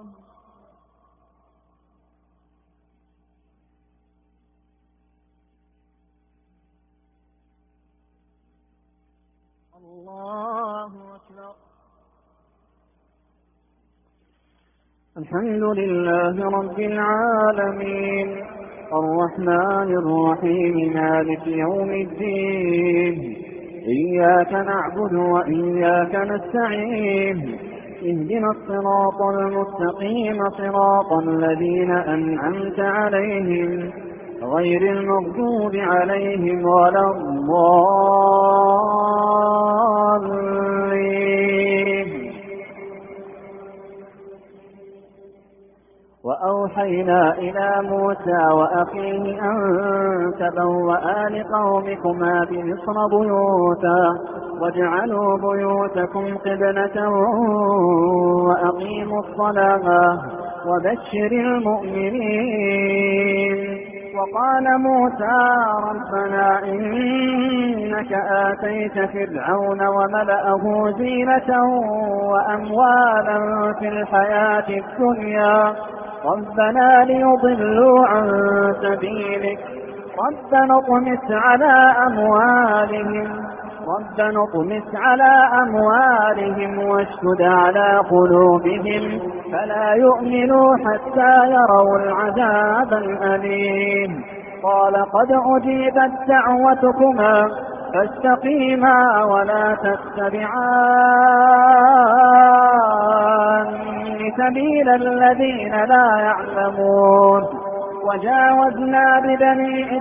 الله أكبر. الحمد لله رب العالمين الرحمن الرحيم مالك يوم الدين إياك نعبد وإياك نستعين اهدنا الصراط المستقيم صراط الذين أنعمت عليهم غير المغضوب عليهم ولا الضالين. وأوحينا إلى موسى وأخيه أن تبوأ لقومكما بمصر بيوتا واجعلوا بيوتكم قبلة وأقيموا الصلاة وبشر المؤمنين. وقال موسى ربنا إنك آتيت فرعون وملأه زينة وأموالا في الحياة الدنيا ربنا ليضلوا عن سبيلك ربنا اطمس على أموالهم ربنا اطمس على أموالهم واشدد على قلوبهم فلا يؤمنوا حتى يروا العذاب الأليم. قال قد أجيبت دعوتكما فاستقيما ولا تتبعان سبيل الذين لا يعلمون وجاوزنا ببني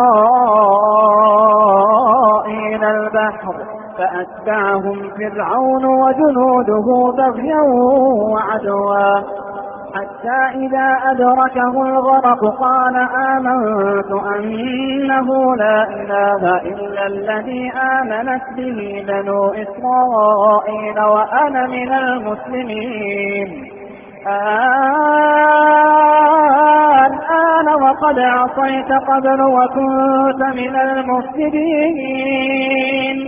إسرائيل البحر فأتبعهم فرعون وجنوده بغيا وعدوا حتى إذا أدركه الغرق قال آمنت أنه لا إله إلا الذي آمنت به بنو إسرائيل وأنا من المسلمين. الآن وقد عصيت قبل وكنت من المفسدين.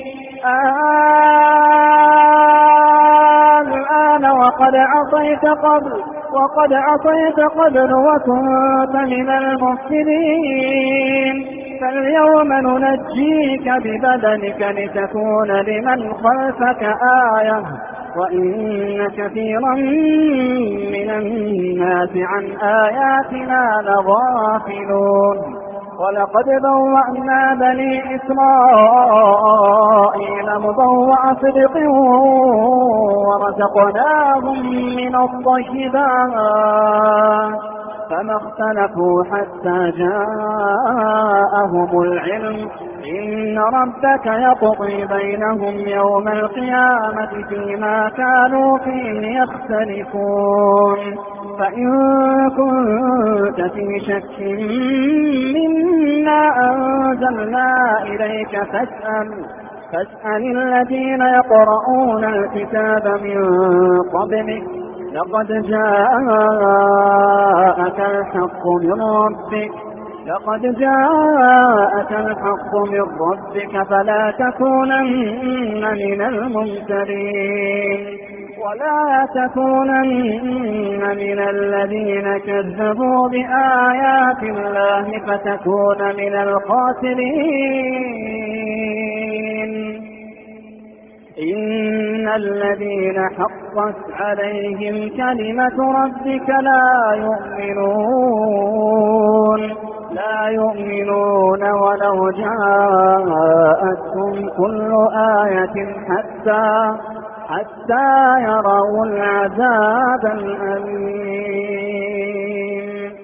الآن وقد عصيت قبل وقد عصيت قبل وكنت من المفسدين. فاليوم ننجيك ببدنك لتكون لمن خلفك آية وإن كثيرا من الناس عن آياتنا لغافلون. ولقد بوأنا بني إسرائيل مبوأ صدق ورزقناهم من الطيبات فما اختلفوا حتى جاءهم العلم إن ربك يقضي بينهم يوم القيامة فيما كانوا فيه يختلفون. فإن كنت في شك مما أنزلنا إليك فاسأل فاسأل الذين يقرؤون الكتاب من قبلك لقد جاءك الحق من ربك لقد جاءك الحق من ربك فلا تكونن من الممترين ولا تكونن من الذين كذبوا بآيات الله فتكون من الخاسرين. إن الذين حقت عليهم كلمة ربك لا يؤمنون لا يؤمنون ولو جاءتهم كل آية حتى حتى يروا العذاب الأليم.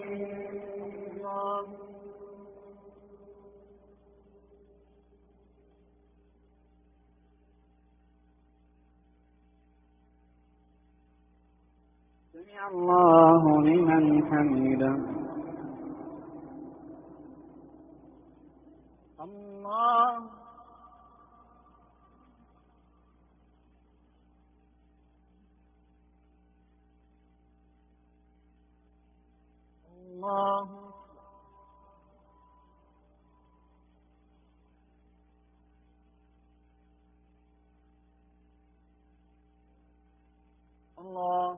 سمع الله لمن حمده. الله الله الله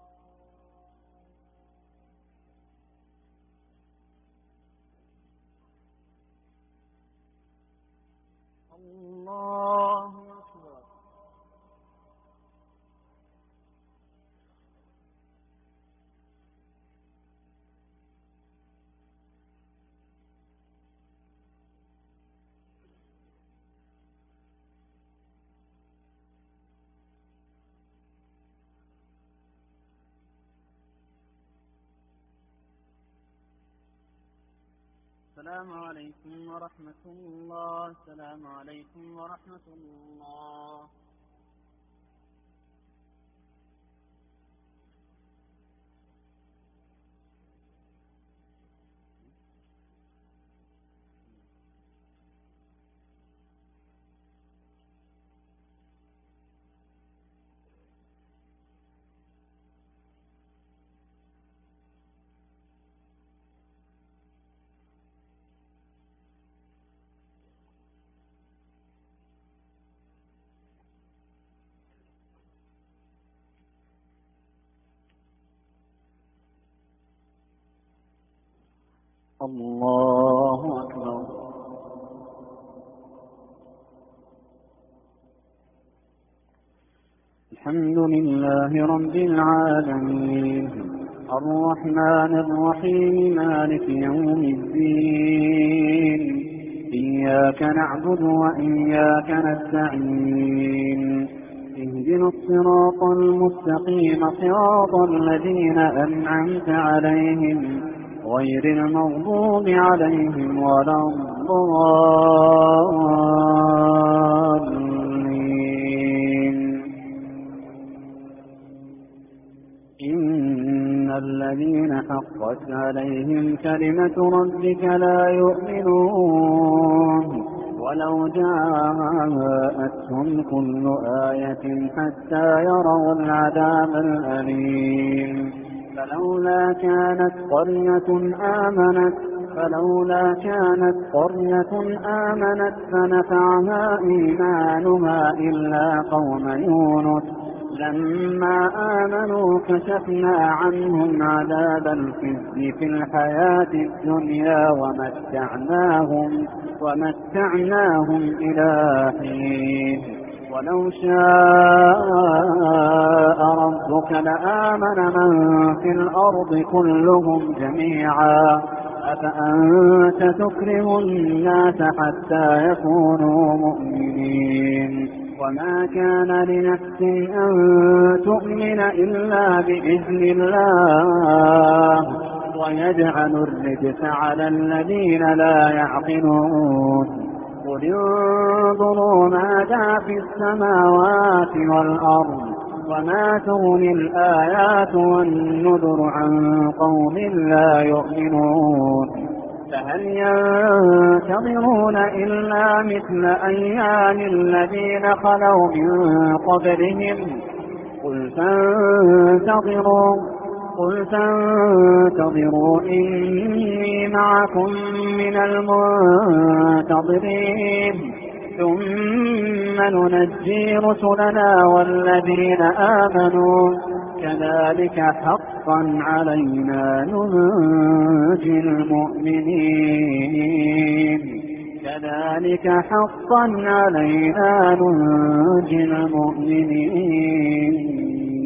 الله أكبر. السلام عليكم ورحمة الله. السلام عليكم ورحمة الله. الله أكبر. الحمد لله رب العالمين الرحمن الرحيم مالك يوم الدين إياك نعبد وإياك نستعين اهدنا الصراط المستقيم صراط الذين أنعمت عليهم غير المغضوب عليهم ولا الضالين. إن الذين حقت عليهم كلمة ربك لا يؤمنون ولو جاءتهم كل آية حتى يروا العذاب الأليم. فلولا كانت قرية آمنت فلولا كانت قرية آمنت فنفعها إيمانها إلا قوم يونس لما آمنوا كشفنا عنهم عذاب الخزي في الحياة الدنيا ومتعناهم ومتعناهم إلى حين. ولو شاء ربك لآمن من في الأرض كلهم جميعا أفأنت تكره الناس حتى يكونوا مؤمنين. وما كان لنفس أن تؤمن إلا بإذن الله ويجعل الرجس على الذين لا يعقلون. قل انظروا ماذا في السماوات والأرض وما تغني الآيات والنذر عن قوم لا يؤمنون. فهل ينتظرون إلا مثل أيام الذين خلوا من قبلهم قل فانتظروا قل فانتظروا إني معكم من المنتظرين ثم ننجي رسلنا والذين آمنوا كذلك حقا علينا ننجي المؤمنين كذلك حقا علينا ننجي المؤمنين.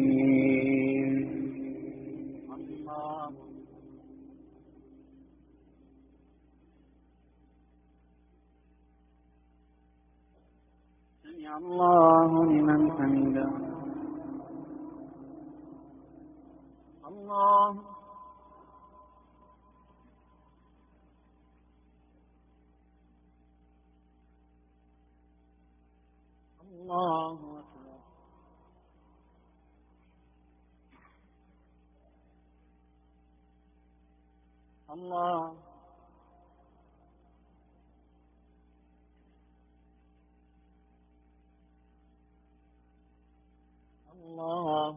الله لمن حمده. الله الله أكبر. الله الله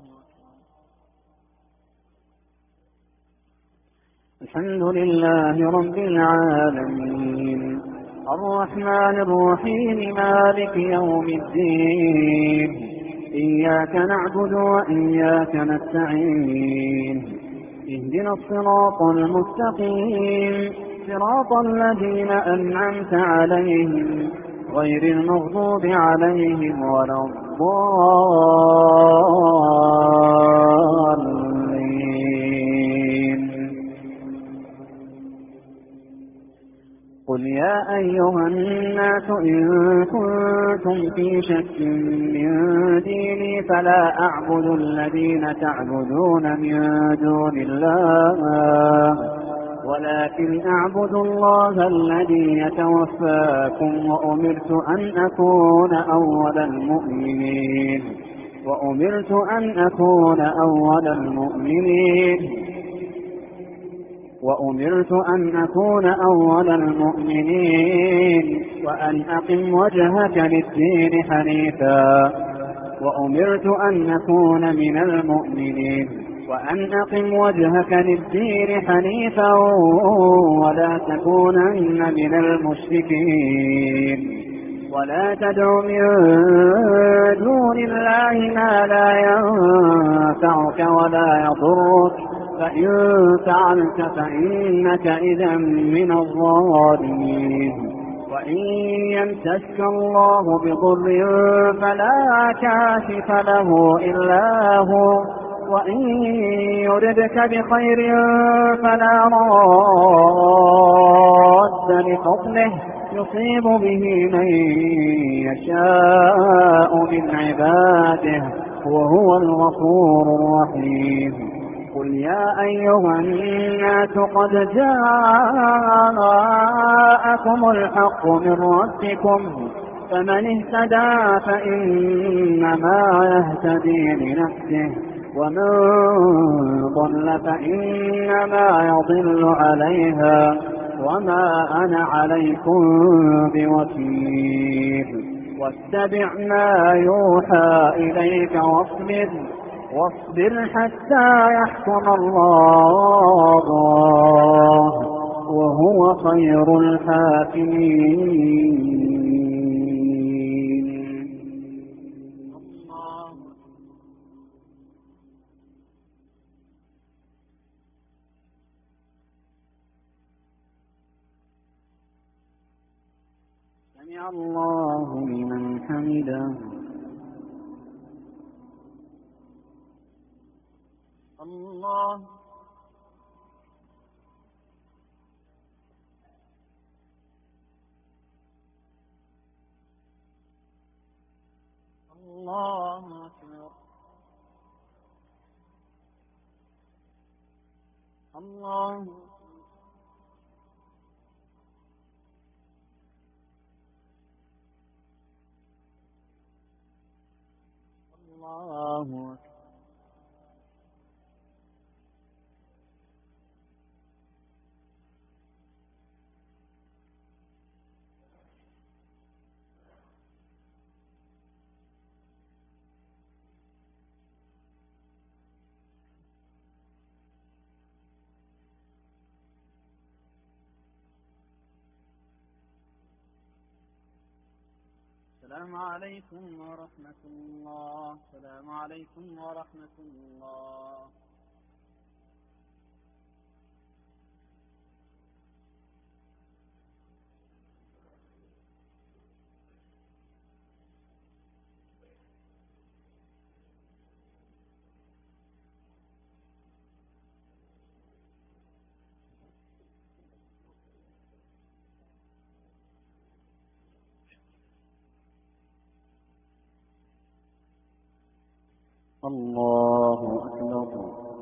الحمد لله رب العالمين الرحمن الرحيم مالك يوم الدين إياك نعبد وإياك نستعين اهدنا الصراط المستقيم صراط الذين أنعمت عليهم غير المغضوب عليهم ولا الضالين. قل يا أيها الناس إن كنتم في شك من ديني فلا أعبد الذين تعبدون من دون الله ولكن أعبد الله الذي يتوفاكم وأمرت أن أكون أول المؤمنين وأمرت أن أكون أول المؤمنين وأمرت أن أكون أول المؤمنين وأن أقم وجهك للدين حنيفا وأمرت أن أكون من المؤمنين وأن أقم وجهك للدين حنيفا ولا تكونن من المشركين ولا تدع من دون الله ما لا ينفعك ولا يضرك فإن فعلت فإنك إذا من الظالمين. وإن يمسسك الله بضر فلا كاشف له إلا هو وإن يردك بخير فلا راد لفضله يصيب به من يشاء من عباده وهو الغفور الرحيم. قل يا أيها الناس قد جاءكم الحق من ربكم فمن اهتدى فإنما يهتدي لنفسه ومن ضل فإنما يضل عليها وما أنا عليكم بوكيل واتبع ما يوحى إليك واصبر واصبر حتى يحكم الله وهو خير الحاكمين. سمع الله لمن حمده. الله الله أكبر. الله الله أكبر. السلام عليكم ورحمة الله. السلام عليكم ورحمة الله. الله أكبر.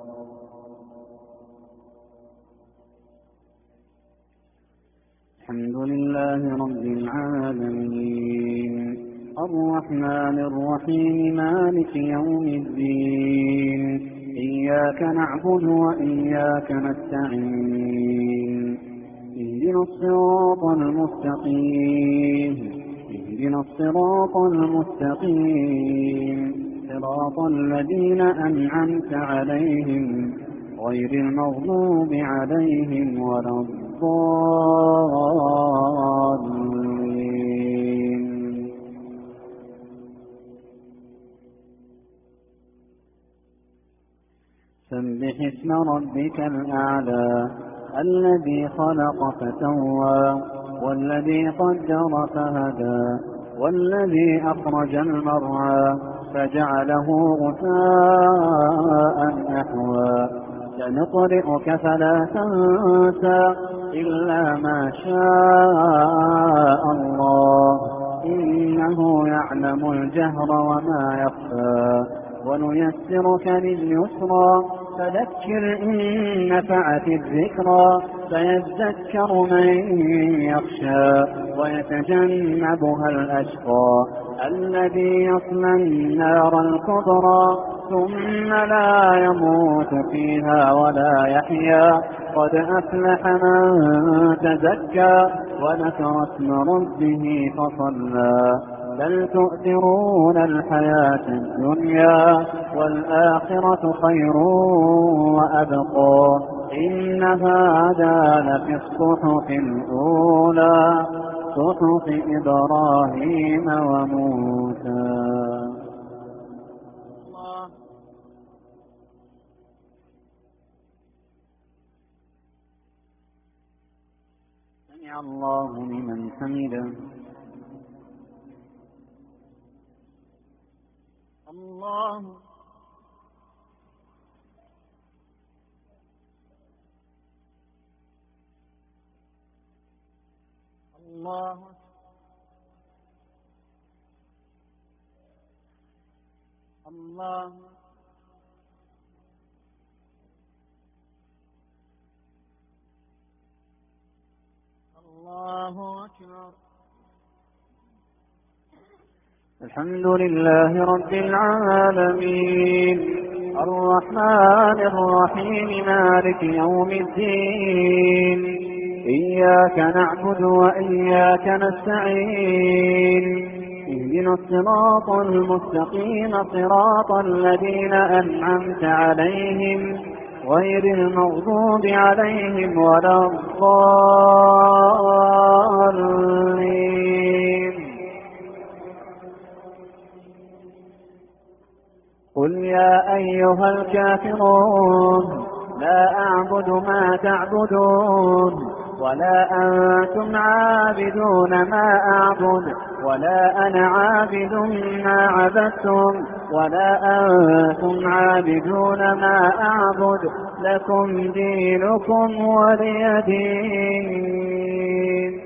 الحمد لله رب العالمين الرحمن الرحيم مالك يوم الدين إياك نعبد وإياك نستعين اهدنا الصراط المستقيم اهدنا الصراط المستقيم صراط الذين أنعمت عليهم غير المغضوب عليهم ولا الضالين. سبح اسم ربك الأعلى الذي خلق فسوى والذي قدر فهدى والذي أخرج المرعى فجعله غثاء أحوى سنقرئك فلا تنسى إلا ما شاء الله إنه يعلم الجهر وما يخفى ونيسرك لليسرى فذكر إن نفعت الذكرى فيذكر من يخشى ويتجنبها الأشقى الذي يصلى النار الكبرى ثم لا يموت فيها ولا يحيا قد أفلح من تزكى وذكر اسم ربه فصلى بل تؤثرون الحياة الدنيا والآخرة خير وأبقى إن هذا لفي الصحف الأولى صحف إبراهيم وموسى. الله سمع الله لمن حمده. الله الله الله الله أكبر. الحمد لله رب العالمين الرحمن الرحيم مالك يوم الدين إياك نعبد وإياك نستعين اهدنا الصراط المستقيم صراط الذين أنعمت عليهم غير المغضوب عليهم ولا الضالين. قل يا أيها الكافرون لا أعبد ما تعبدون ولا أنتم عابدون ما أعبد ولا أنا عابد ما عبدتم ولا أنتم عابدون ما أعبد لكم دينكم ولي دين.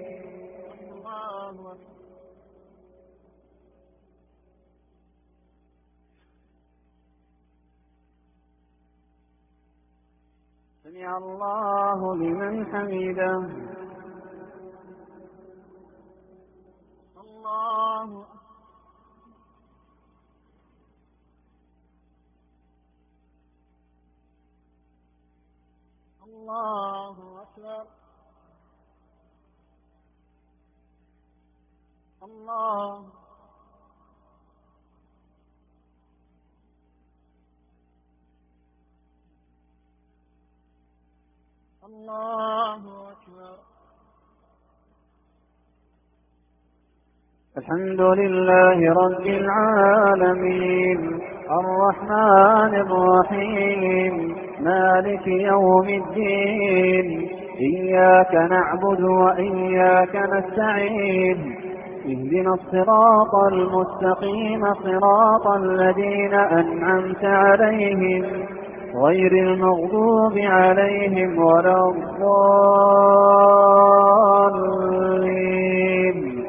سمع الله لمن حمده. الله الله أكبر. الله الله أكبر. الحمد لله رب العالمين الرحمن الرحيم مالك يوم الدين إياك نعبد وإياك نستعين اهدنا الصراط المستقيم صراط الذين أنعمت عليهم غير المغضوب عليهم ولا الضالين.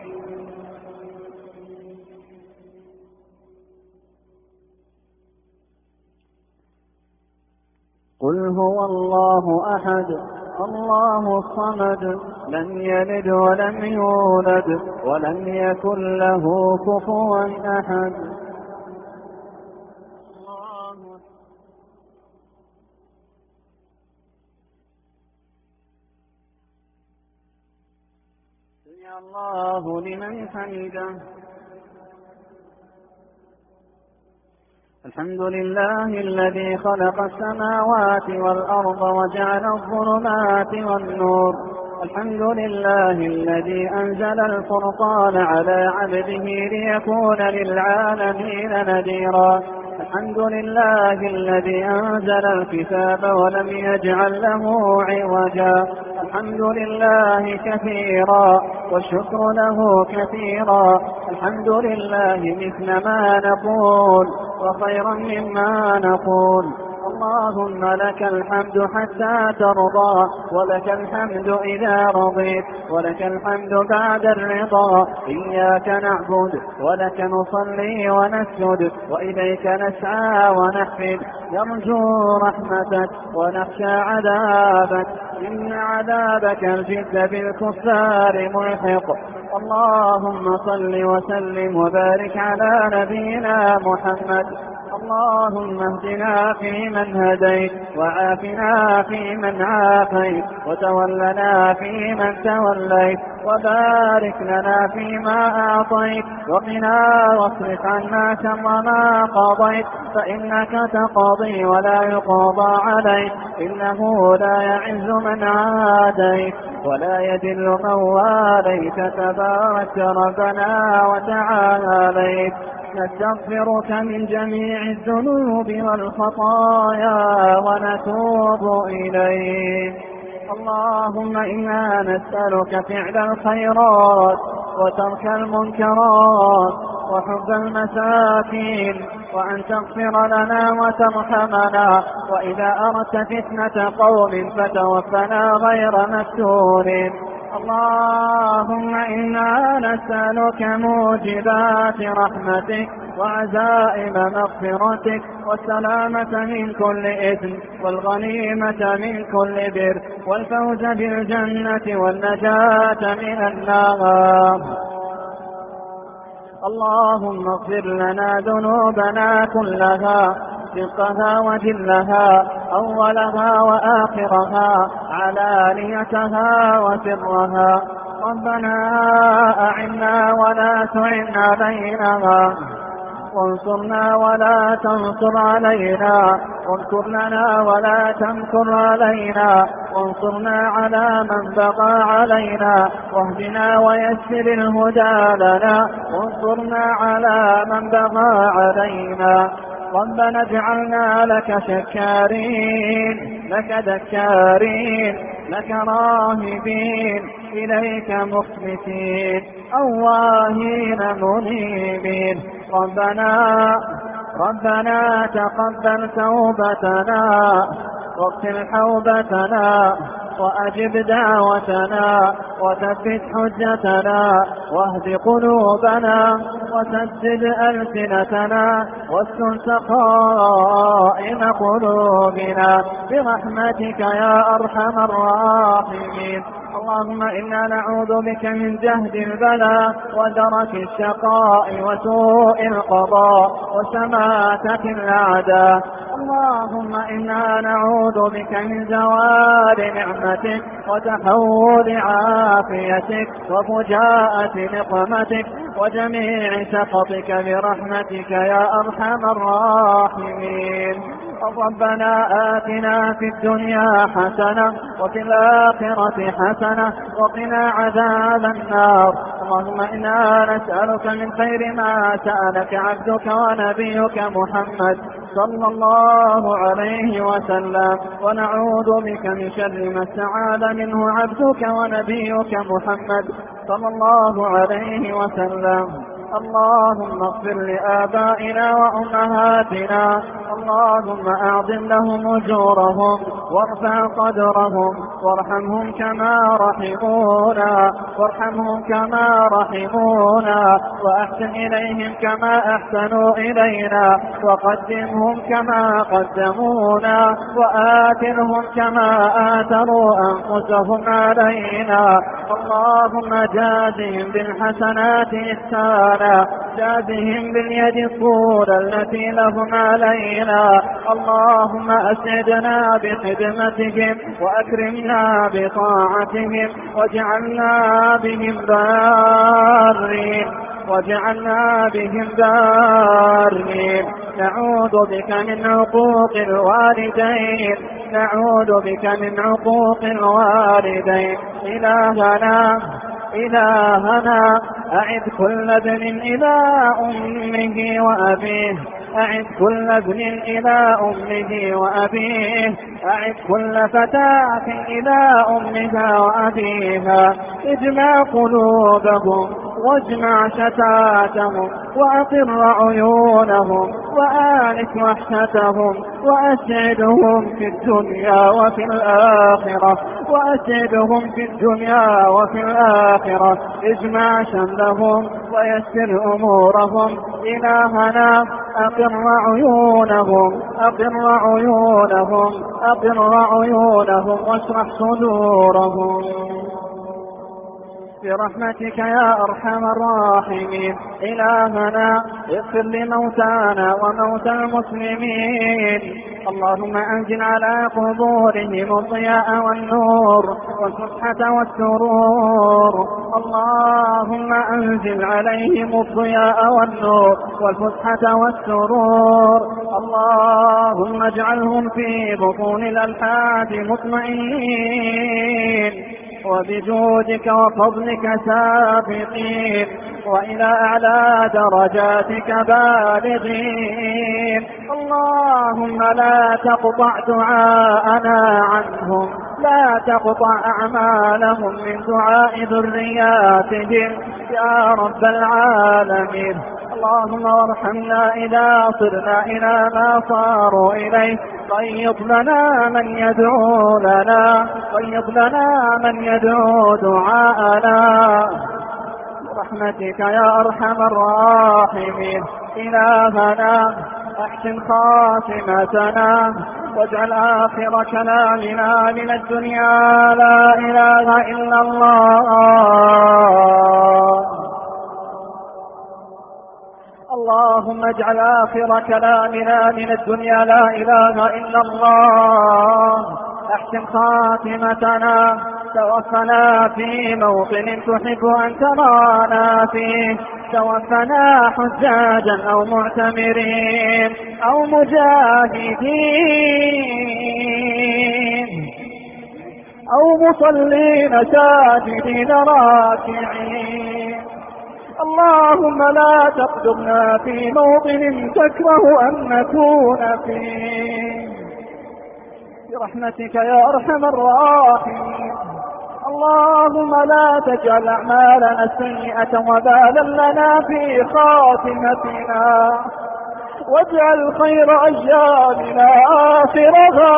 قل هو الله أحد الله الصمد لم يلد ولم يولد ولم يكن له كفوا أحد. سمع الله لمن حمده. الحمد لله الذي خلق السماوات والأرض وجعل الظلمات والنور. الحمد لله الذي أنزل الفرقان على عبده ليكون للعالمين نذيرا. الحمد لله الذي أنزل الكتاب ولم يجعل له عوجا. الحمد لله كثيرا والشكر له كثيرا. الحمد لله مثل ما نقول وخيرا مما نقول. اللهم لك الحمد حتى ترضى ولك الحمد إذا رضيت ولك الحمد بعد الرضا. إياك نعبد ولك نصلي ونسجد وإليك نسعى ونحفد نرجو رحمتك ونخشى عذابك إن عذابك الجد بالكفار ملحق. اللهم صل وسلم وبارك على نبينا محمد. اللهم اهدنا فيمن هديت وعافنا فيمن عافيت وتولنا فيمن توليت وبارك لنا فيما أعطيت وقنا واصرف عنا شر ما قضيت فإنك تقضي ولا يقضى عليك إنه لا يعز من عاديت ولا يذل من واليت تبارك ربنا وتعاليت. نستغفرك من جميع الذنوب والخطايا ونتوب إليك. اللهم إنا نسألك فعل الخيرات وترك المنكرات وحب المساكين وأن تغفر لنا وترحمنا وإذا أردت فتنة قوم فتوفنا غير مفتون. اللهم إنا نسألك موجبات رحمتك وعزائم مغفرتك والسلامة من كل إثم والغنيمة من كل بر والفوز بالجنة والنجاة من النار. اللهم اغفر لنا ذنوبنا كلها دقها وجلها أولها وآخرها علانيتها وسرها. ربنا أعنا ولا تعن علينا وانصرنا ولا تنصر علينا وامكر لنا ولا تمكر علينا وانصرنا على من بغى علينا واهدنا ويسر الهدى لنا وانصرنا على من بغى علينا. ربنا اجعلنا لك شكارين لك ذكارين لك راهبين إليك مخبتين أواهين منيبين. ربنا ربنا تقبل توبتنا واغفر حوبتنا وأجب دعوتنا وثبت حجتنا واهد قلوبنا وسدد ألسنتنا واسكن سخائم قلوبنا برحمتك يا أرحم الراحمين. اللهم إنا نعوذ بك من جهد البلاء ودرك الشقاء وسوء القضاء وشماتة الأعداء. اللهم إنا نعوذ بك من زوال نعمتك وتحول عافيتك وفجاءة نقمتك وجميع سخطك برحمتك يا أرحم الراحمين. ربنا آتنا في الدنيا حسنة وفي الآخرة حسنة وقنا عذاب النار. اللهم إنا نسألك من خير ما سألك عبدك ونبيك محمد صلى الله عليه وسلم ونعوذ بك من شر ما استعاذ منه عبدك ونبيك محمد صلى الله عليه وسلم. اللهم اغفر لآبائنا وأمهاتنا اللهم أعظم لهم أجورهم وارفع قدرهم وارحمهم كما رحمونا وارحمهم كما رحمونا وأحسن إليهم كما أحسنوا إلينا وقدمهم كما قدمونا وآثرهم كما آثروا أنفسهم علينا. اللهم جازهم بالحسنات إحسانا جازهم باليد الطول التي لهم علينا. اللهم أسعدنا بخدمتهم وأكرمنا بطاعتهم واجعلنا بهم بارين واجعلنا بهم بارين. نعوذ بك من عقوق الوالدين نعوذ بك من عقوق الوالدين. إلهنا إلهنا أعد كل ابن إلى أمه وأبيه أعد كل ابن إلى أمه وأبيه أعد كل فتاة إلى أمها وأبيها. اجمع قلوبهم واجمع شتاتهم وأقر عيونهم وآنس وحشتهم وأسعدهم في الدنيا وفي الآخرة وأسعدهم في الدنيا وفي الآخرة. اجمع شملهم ويسر أمورهم. إلهنا أقر عيونهم أقر عيونهم أقر عيونهم واشرح صدورهم برحمتك يا أرحم الراحمين. إلهنا اغفر لموتانا وموتى المسلمين. اللهم أنزل على قبورهم الضياء والنور والفسحة والسرور. اللهم أنزل عليهم الضياء والنور والفسحة والسرور. اللهم اجعلهم في بطون الألحاد مطمئنين وبجودك وفضلك سابقين وإلى أعلى درجاتك بالغين. اللهم لا تقطع دعاءنا عنهم لا تقطع أعمالهم من دعاء ذرياتهم يا رب العالمين. اللهم وارحمنا إذا صرنا إلى ما صاروا إليه. طيب لنا من يدعو لنا طيب لنا من يدعو دعاءنا برحمتك يا أرحم الراحمين. إلهنا أحسن خاتمتنا واجعل آخر كلامنا من الدنيا لا إله إلا الله. اللهم اجعل آخر كلامنا من الدنيا لا إله إلا الله. أحسن خاتمتنا توفنا في موطن تحب أن ترانا فيه، توفنا حجاجا أو معتمرين أو مجاهدين أو مصلين ساجدين راكعين. اللهم لا تقدمنا في موطن تكره أن نكون فيه برحمتك يا أرحم الراحمين. اللهم لا تجعل أعمالنا السيئة وبالا لنا في خاتمتنا، واجعل خير أيامنا آخرها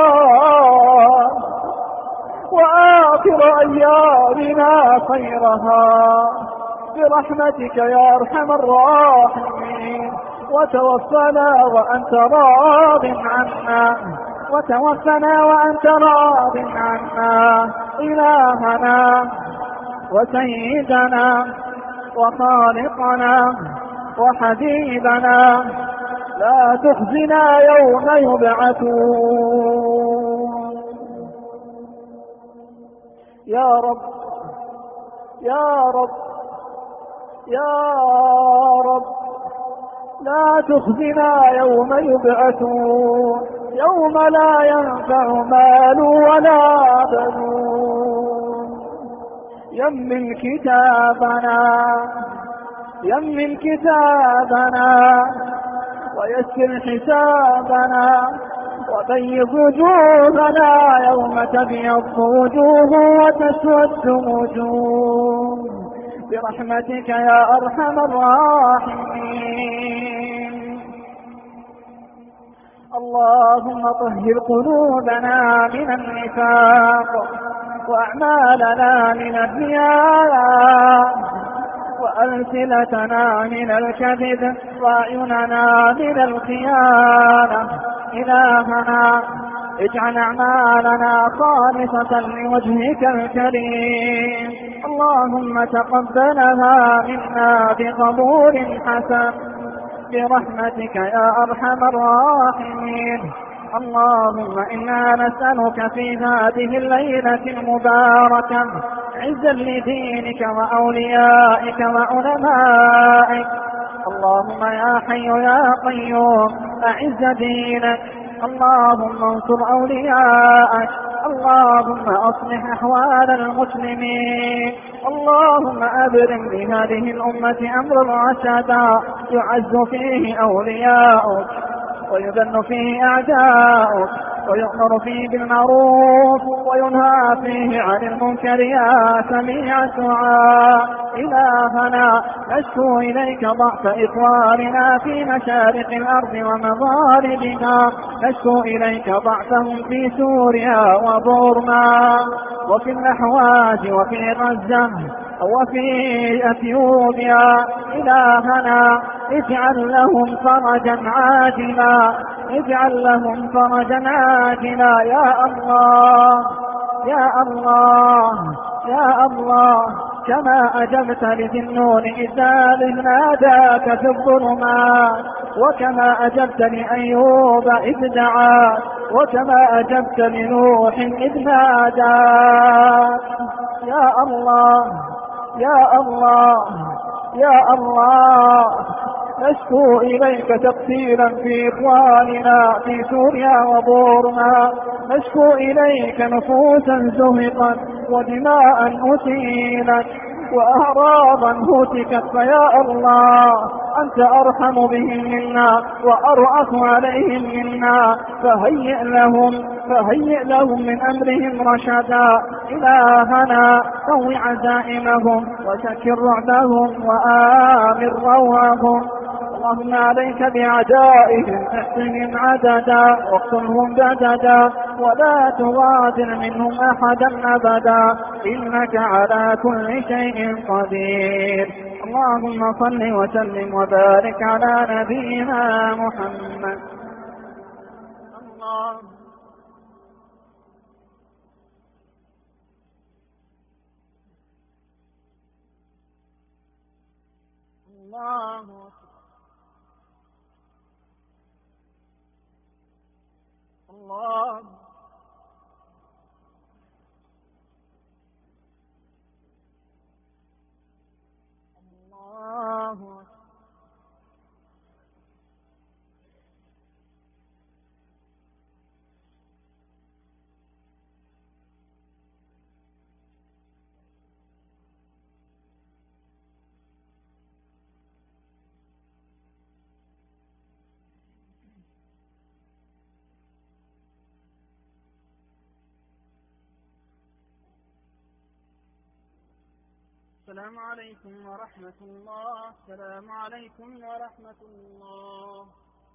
وآخر أيامنا خيرها برحمتك يا أرحم الراحمين. وتوفنا وأنت راض عنا، وتوفنا وأنت راض عنا إلهنا وسيدنا وخالقنا وحبيبنا. لا تخزنا يوم يبعثون يا رب يا رب يا رب. لا تخزنا يوم يبعثون، يوم لا ينفع مال ولا بنون. يمن كتابنا يمن كتابنا ويسر حسابنا وبيض وجوهنا يوم تبيض وجوه وتسود وجوه برحمتك يا أرحم الراحمين. اللهم طهر قلوبنا من النفاق وأعمالنا من الرياء وألسنتنا من الكذب وأعيننا من الخيانة. إلهنا اجعل أعمالنا خالصة لوجهك الكريم. اللهم تقبلها منا بقبول حسن برحمتك يا أرحم الراحمين. اللهم إنا نسألك في هذه الليلة المباركة عزا لدينك وأوليائك وعلمائك. اللهم يا حي يا قيوم أعز دينك. اللهم انصر أولياءك. اللهم أصلح أحوال المسلمين. اللهم أبرم لهذه الأمة أمر رشدا يعز فيه أولياؤك ويذل فيه أعداؤك ويؤمر فيه بالمعروف وينهى فيه عن المنكر يا سميع الدعاء. إلهنا نشكو إليك ضعف إخواننا في مشارق الأرض ومغاربها، نشكو إليك ضعفهم في سوريا وبورما وفي الأحواز وفي غزة وفي أثيوبيا. إلهنا اجعل لهم فرجا عاجلا، اجعل لهم فرجا عاجلا يا الله يا الله يا الله. كما أجبت لذي النون إذا ناداك في الظلمات، وكما أجبت لأيوب إذ دعا، وكما أجبت لنوح إذ ناداك يا الله يا الله يا الله. نشكو إليك تقصيرا في إخواننا في سوريا وبورما، نشكو إليك نفوسا زهقت ودماء أسيلت وأعراضا هتكت، فيا الله أنت أرحم بهم منا وأرأف عليهم منا، فهيئ لهم فهيئ لهم من أمرهم رشدا. إلهنا قو عزائمهم وسكر رعبهم وآمن روعهم. اللهم عليك بأعدائهم احصهم عددا واقتلهم بددا ولا تغادر منهم أحدا أبدا، إنك على كل شيء قدير. اللهم صل وسلم وبارك على نبينا محمد. الله الله الله الله. السلام عليكم ورحمة الله. السلام عليكم ورحمة الله.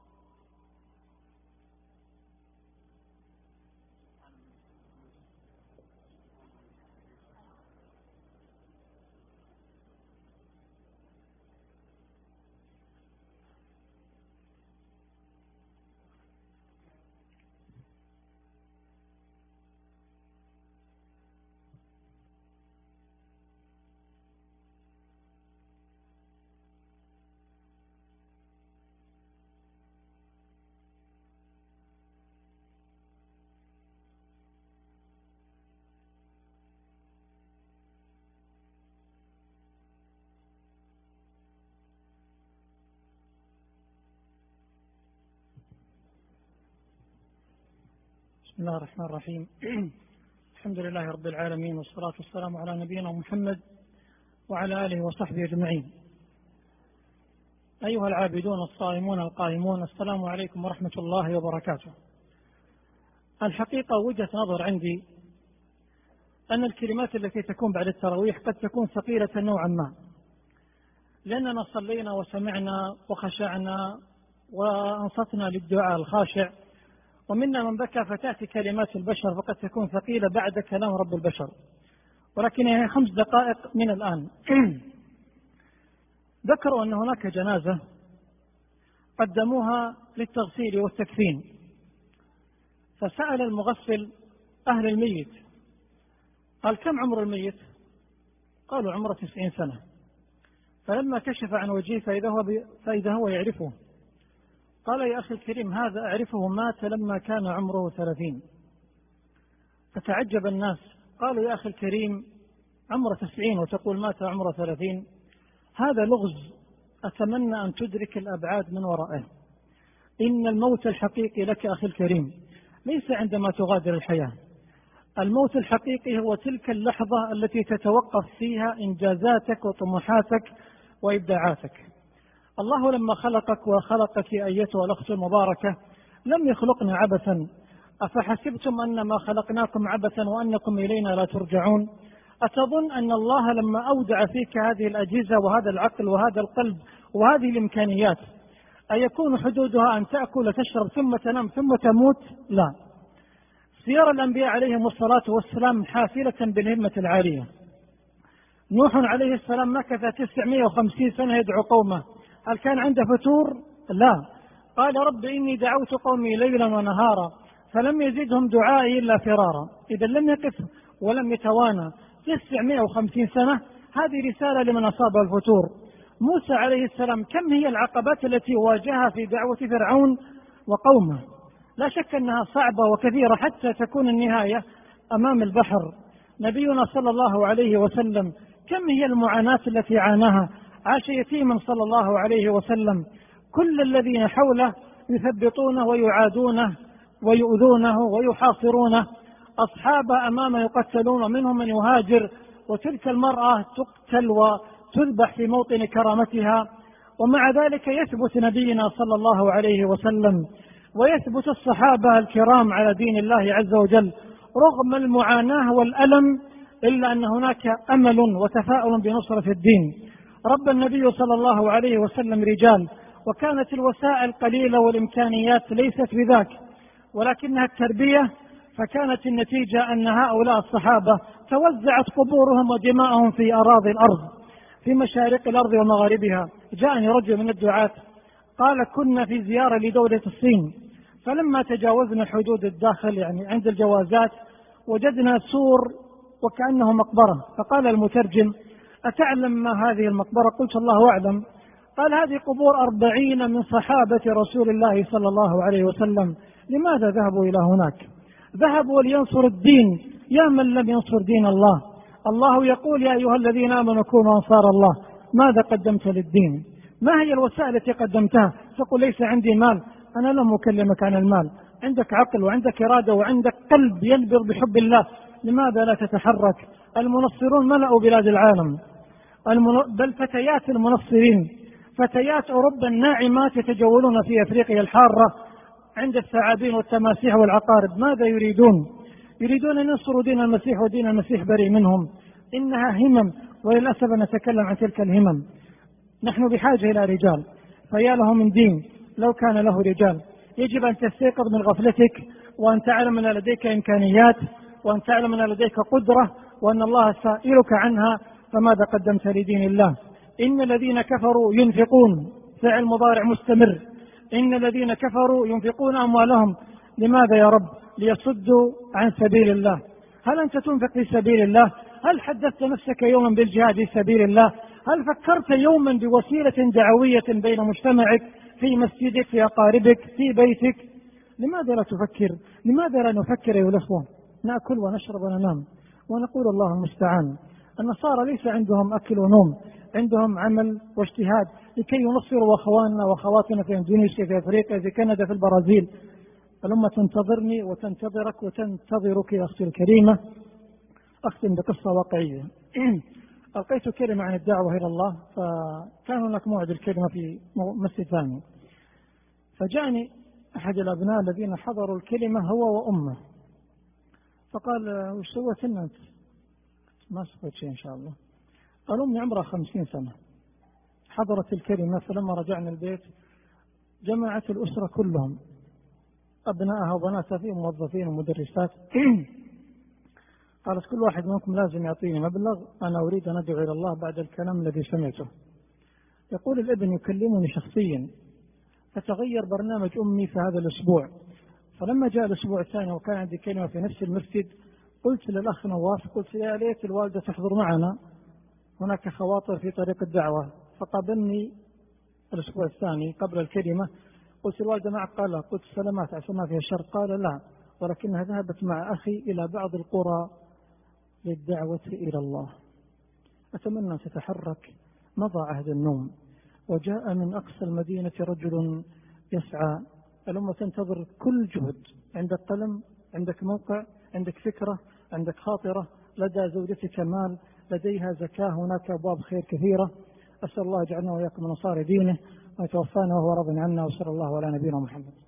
بسم الله الرحمن الرحيم. الحمد لله رب العالمين، والصلاة والسلام على نبينا محمد وعلى آله وصحبه أجمعين. أيها العابدون الصائمون القائمون، السلام عليكم ورحمة الله وبركاته. الحقيقة وجهة نظر عندي أن الكلمات التي تكون بعد التراويح قد تكون ثقيلة نوعا ما، لأننا صلينا وسمعنا وخشعنا وأنصتنا للدعاء الخاشع، ومنا من بكى فتأتي كلمات البشر فقد تكون ثقيلة بعد كلام رب البشر، ولكن هي خمس دقائق من الآن. ذكروا أن هناك جنازة قدموها للتغسيل والتكفين، فسأل المغسل أهل الميت قال: كم عمر الميت؟ قالوا: عمره تسعين سنة. فلما كشف عن وجهه فإذا هو, فإذا هو يعرفه، قال: يا أخي الكريم، هذا أعرفه، مات لما كان عمره ثلاثين. فتعجب الناس، قالوا: يا أخي الكريم، عمره تسعين وتقول مات عمره ثلاثين؟ هذا لغز، أتمنى أن تدرك الأبعاد من ورائه. إن الموت الحقيقي لك أخي الكريم ليس عندما تغادر الحياة، الموت الحقيقي هو تلك اللحظة التي تتوقف فيها إنجازاتك وطموحاتك وإبداعاتك. الله لما خلقك وخلقك أيتها الأخت المباركة لم يخلقنا عبثا. أفحسبتم أنما خلقناكم عبثا وأنكم إلينا لا ترجعون؟ أتظن أن الله لما أودع فيك هذه الأجهزة وهذا العقل وهذا القلب وهذه الإمكانيات أيكون حدودها أن تأكل وتشرب ثم تنام ثم تموت؟ لا. سير الأنبياء عليهم الصلاة والسلام حافلة بالهمة العالية. نوح عليه السلام مكث تسعمائة وخمسين سنة يدعو قومه، هل كان عنده فتور؟ لا. قال: رب إني دعوت قومي ليلا ونهارا فلم يزدهم دعائي إلا فرارا. إذا لم يقف ولم يتوانى تسعمائة وخمسين سنة، هذه رسالة لمن أصاب الفتور. موسى عليه السلام كم هي العقبات التي واجهها في دعوة فرعون وقومه؟ لا شك أنها صعبة وكثيرة حتى تكون النهاية أمام البحر. نبينا صلى الله عليه وسلم كم هي المعاناة التي عاناها، عاش يتيما صلى الله عليه وسلم، كل الذين حوله يثبطونه ويعادونه ويؤذونه ويحاصرونه، أصحابه أمامه يقتلون ومنهم من يهاجر، وتلك المرأة تقتل وتذبح في موطن كرامتها، ومع ذلك يثبت نبينا صلى الله عليه وسلم ويثبت الصحابة الكرام على دين الله عز وجل رغم المعاناة والألم، إلا أن هناك أمل وتفاؤل بنصرة الدين. رب النبي صلى الله عليه وسلم رجال، وكانت الوسائل قليلة والإمكانيات ليست بذاك، ولكنها التربية، فكانت النتيجة أن هؤلاء الصحابة توزعت قبورهم ودماءهم في أراضي الأرض. في مشارق الأرض ومغاربها. جاءني رجل من الدعاة قال كنا في زيارة لدولة الصين، فلما تجاوزنا حدود الداخل يعني عند الجوازات وجدنا سور وكأنه مقبرة، فقال المترجم أتعلم ما هذه المقبرة؟ قلت الله أعلم. قال هذه قبور أربعين من صحابة رسول الله صلى الله عليه وسلم. لماذا ذهبوا إلى هناك؟ ذهبوا لينصر الدين. يا من لم ينصر دين الله، الله يقول يا أيها الذين آمنوا كونوا أنصار الله. ماذا قدمت للدين؟ ما هي الوسائل التي قدمتها؟ تقول ليس عندي مال. أنا لم أكلمك عن المال، عندك عقل وعندك إرادة وعندك قلب ينبض بحب الله، لماذا لا تتحرك؟ المنصرون ملأوا بلاد العالم، بل فتيات المنصرين، فتيات أوروبا الناعمات يتجولون في أفريقيا الحارة عند الثعابين والتماسيح والعقارب. ماذا يريدون؟ يريدون أن ينصروا دين المسيح ودين المسيح بريء منهم. إنها همم، وللأسف نتكلم عن تلك الهمم. نحن بحاجة إلى رجال، فيا له من دين لو كان له رجال. يجب أن تستيقظ من غفلتك وأن تعلم أن لديك إمكانيات وأن تعلم أن لديك قدرة وأن الله سائلك عنها، فماذا قدمت لدين الله؟ إن الذين كفروا ينفقون، فعل مضارع مستمر، إن الذين كفروا ينفقون أموالهم. لماذا يا رب؟ ليصدوا عن سبيل الله. هل أنت تنفق في سبيل الله؟ هل حدثت نفسك يوما بالجهاد في سبيل الله؟ هل فكرت يوما بوسيلة دعوية بين مجتمعك، في مسجدك، في أقاربك، في بيتك؟ لماذا لا تفكر؟ لماذا لا نفكر أيها الأخوة؟ نأكل ونشرب وننام ونقول الله المستعان. النصارى ليس عندهم أكل ونوم، عندهم عمل واجتهاد لكي ينصروا أخواننا وأخواتنا في إندونيسيا، في أفريقيا، في كندا، في البرازيل. الأمة تنتظرني وتنتظرك وتنتظرك يا أختي الكريمة. أختم بقصة واقعية. ألقيت كلمة عن الدعوة إلى الله، فكان هناك موعد الكلمة في مسجد ثاني، فجاءني أحد الأبناء الذين حضروا الكلمة هو وأمه، فقال وش سويت أنت؟ ما سويت شيء إن شاء الله. قال أمي عمرها خمسين سنة، حضرت الكلمة، فلما رجعنا البيت جمعت الأسرة كلهم، أبنائها وبناتها، فيهم موظفين ومدرسات. قالت كل واحد منكم لازم يعطيني مبلغ أنا أريد أن أدعو إلى الله بعد الكلام الذي سمعته. يقول الابن يكلمني شخصيا، فتغير برنامج أمي في هذا الأسبوع. فلما جاء الأسبوع الثاني وكان عندي كلمة في نفس المسجد، قلت للأخ نواف، قلت يا ليت الوالدة تحضر معنا، هناك خواطر في طريق الدعوة. فقابلني الأسبوع الثاني قبل الكلمة، قلت الوالدة معك؟ قال لا. قلت سلامات عشان ما فيها شر؟ قال لا، ولكنها ذهبت مع أخي إلى بعض القرى للدعوة إلى الله. أتمنى أن تتحرك. مضى عهد النوم، وجاء من أقصى المدينة رجل يسعى. الأمة تنتظر كل جهد. عندك قلم، عندك موقع، عندك فكرة، عندك خاطرة، لدى زوجتك مال، لديها زكاة، هناك أبواب خير كثيرة. أسأل الله يجعلنا وإياكم من أنصار دينه ويتوفانا وهو راض عنا، وصلى الله على نبينا محمد.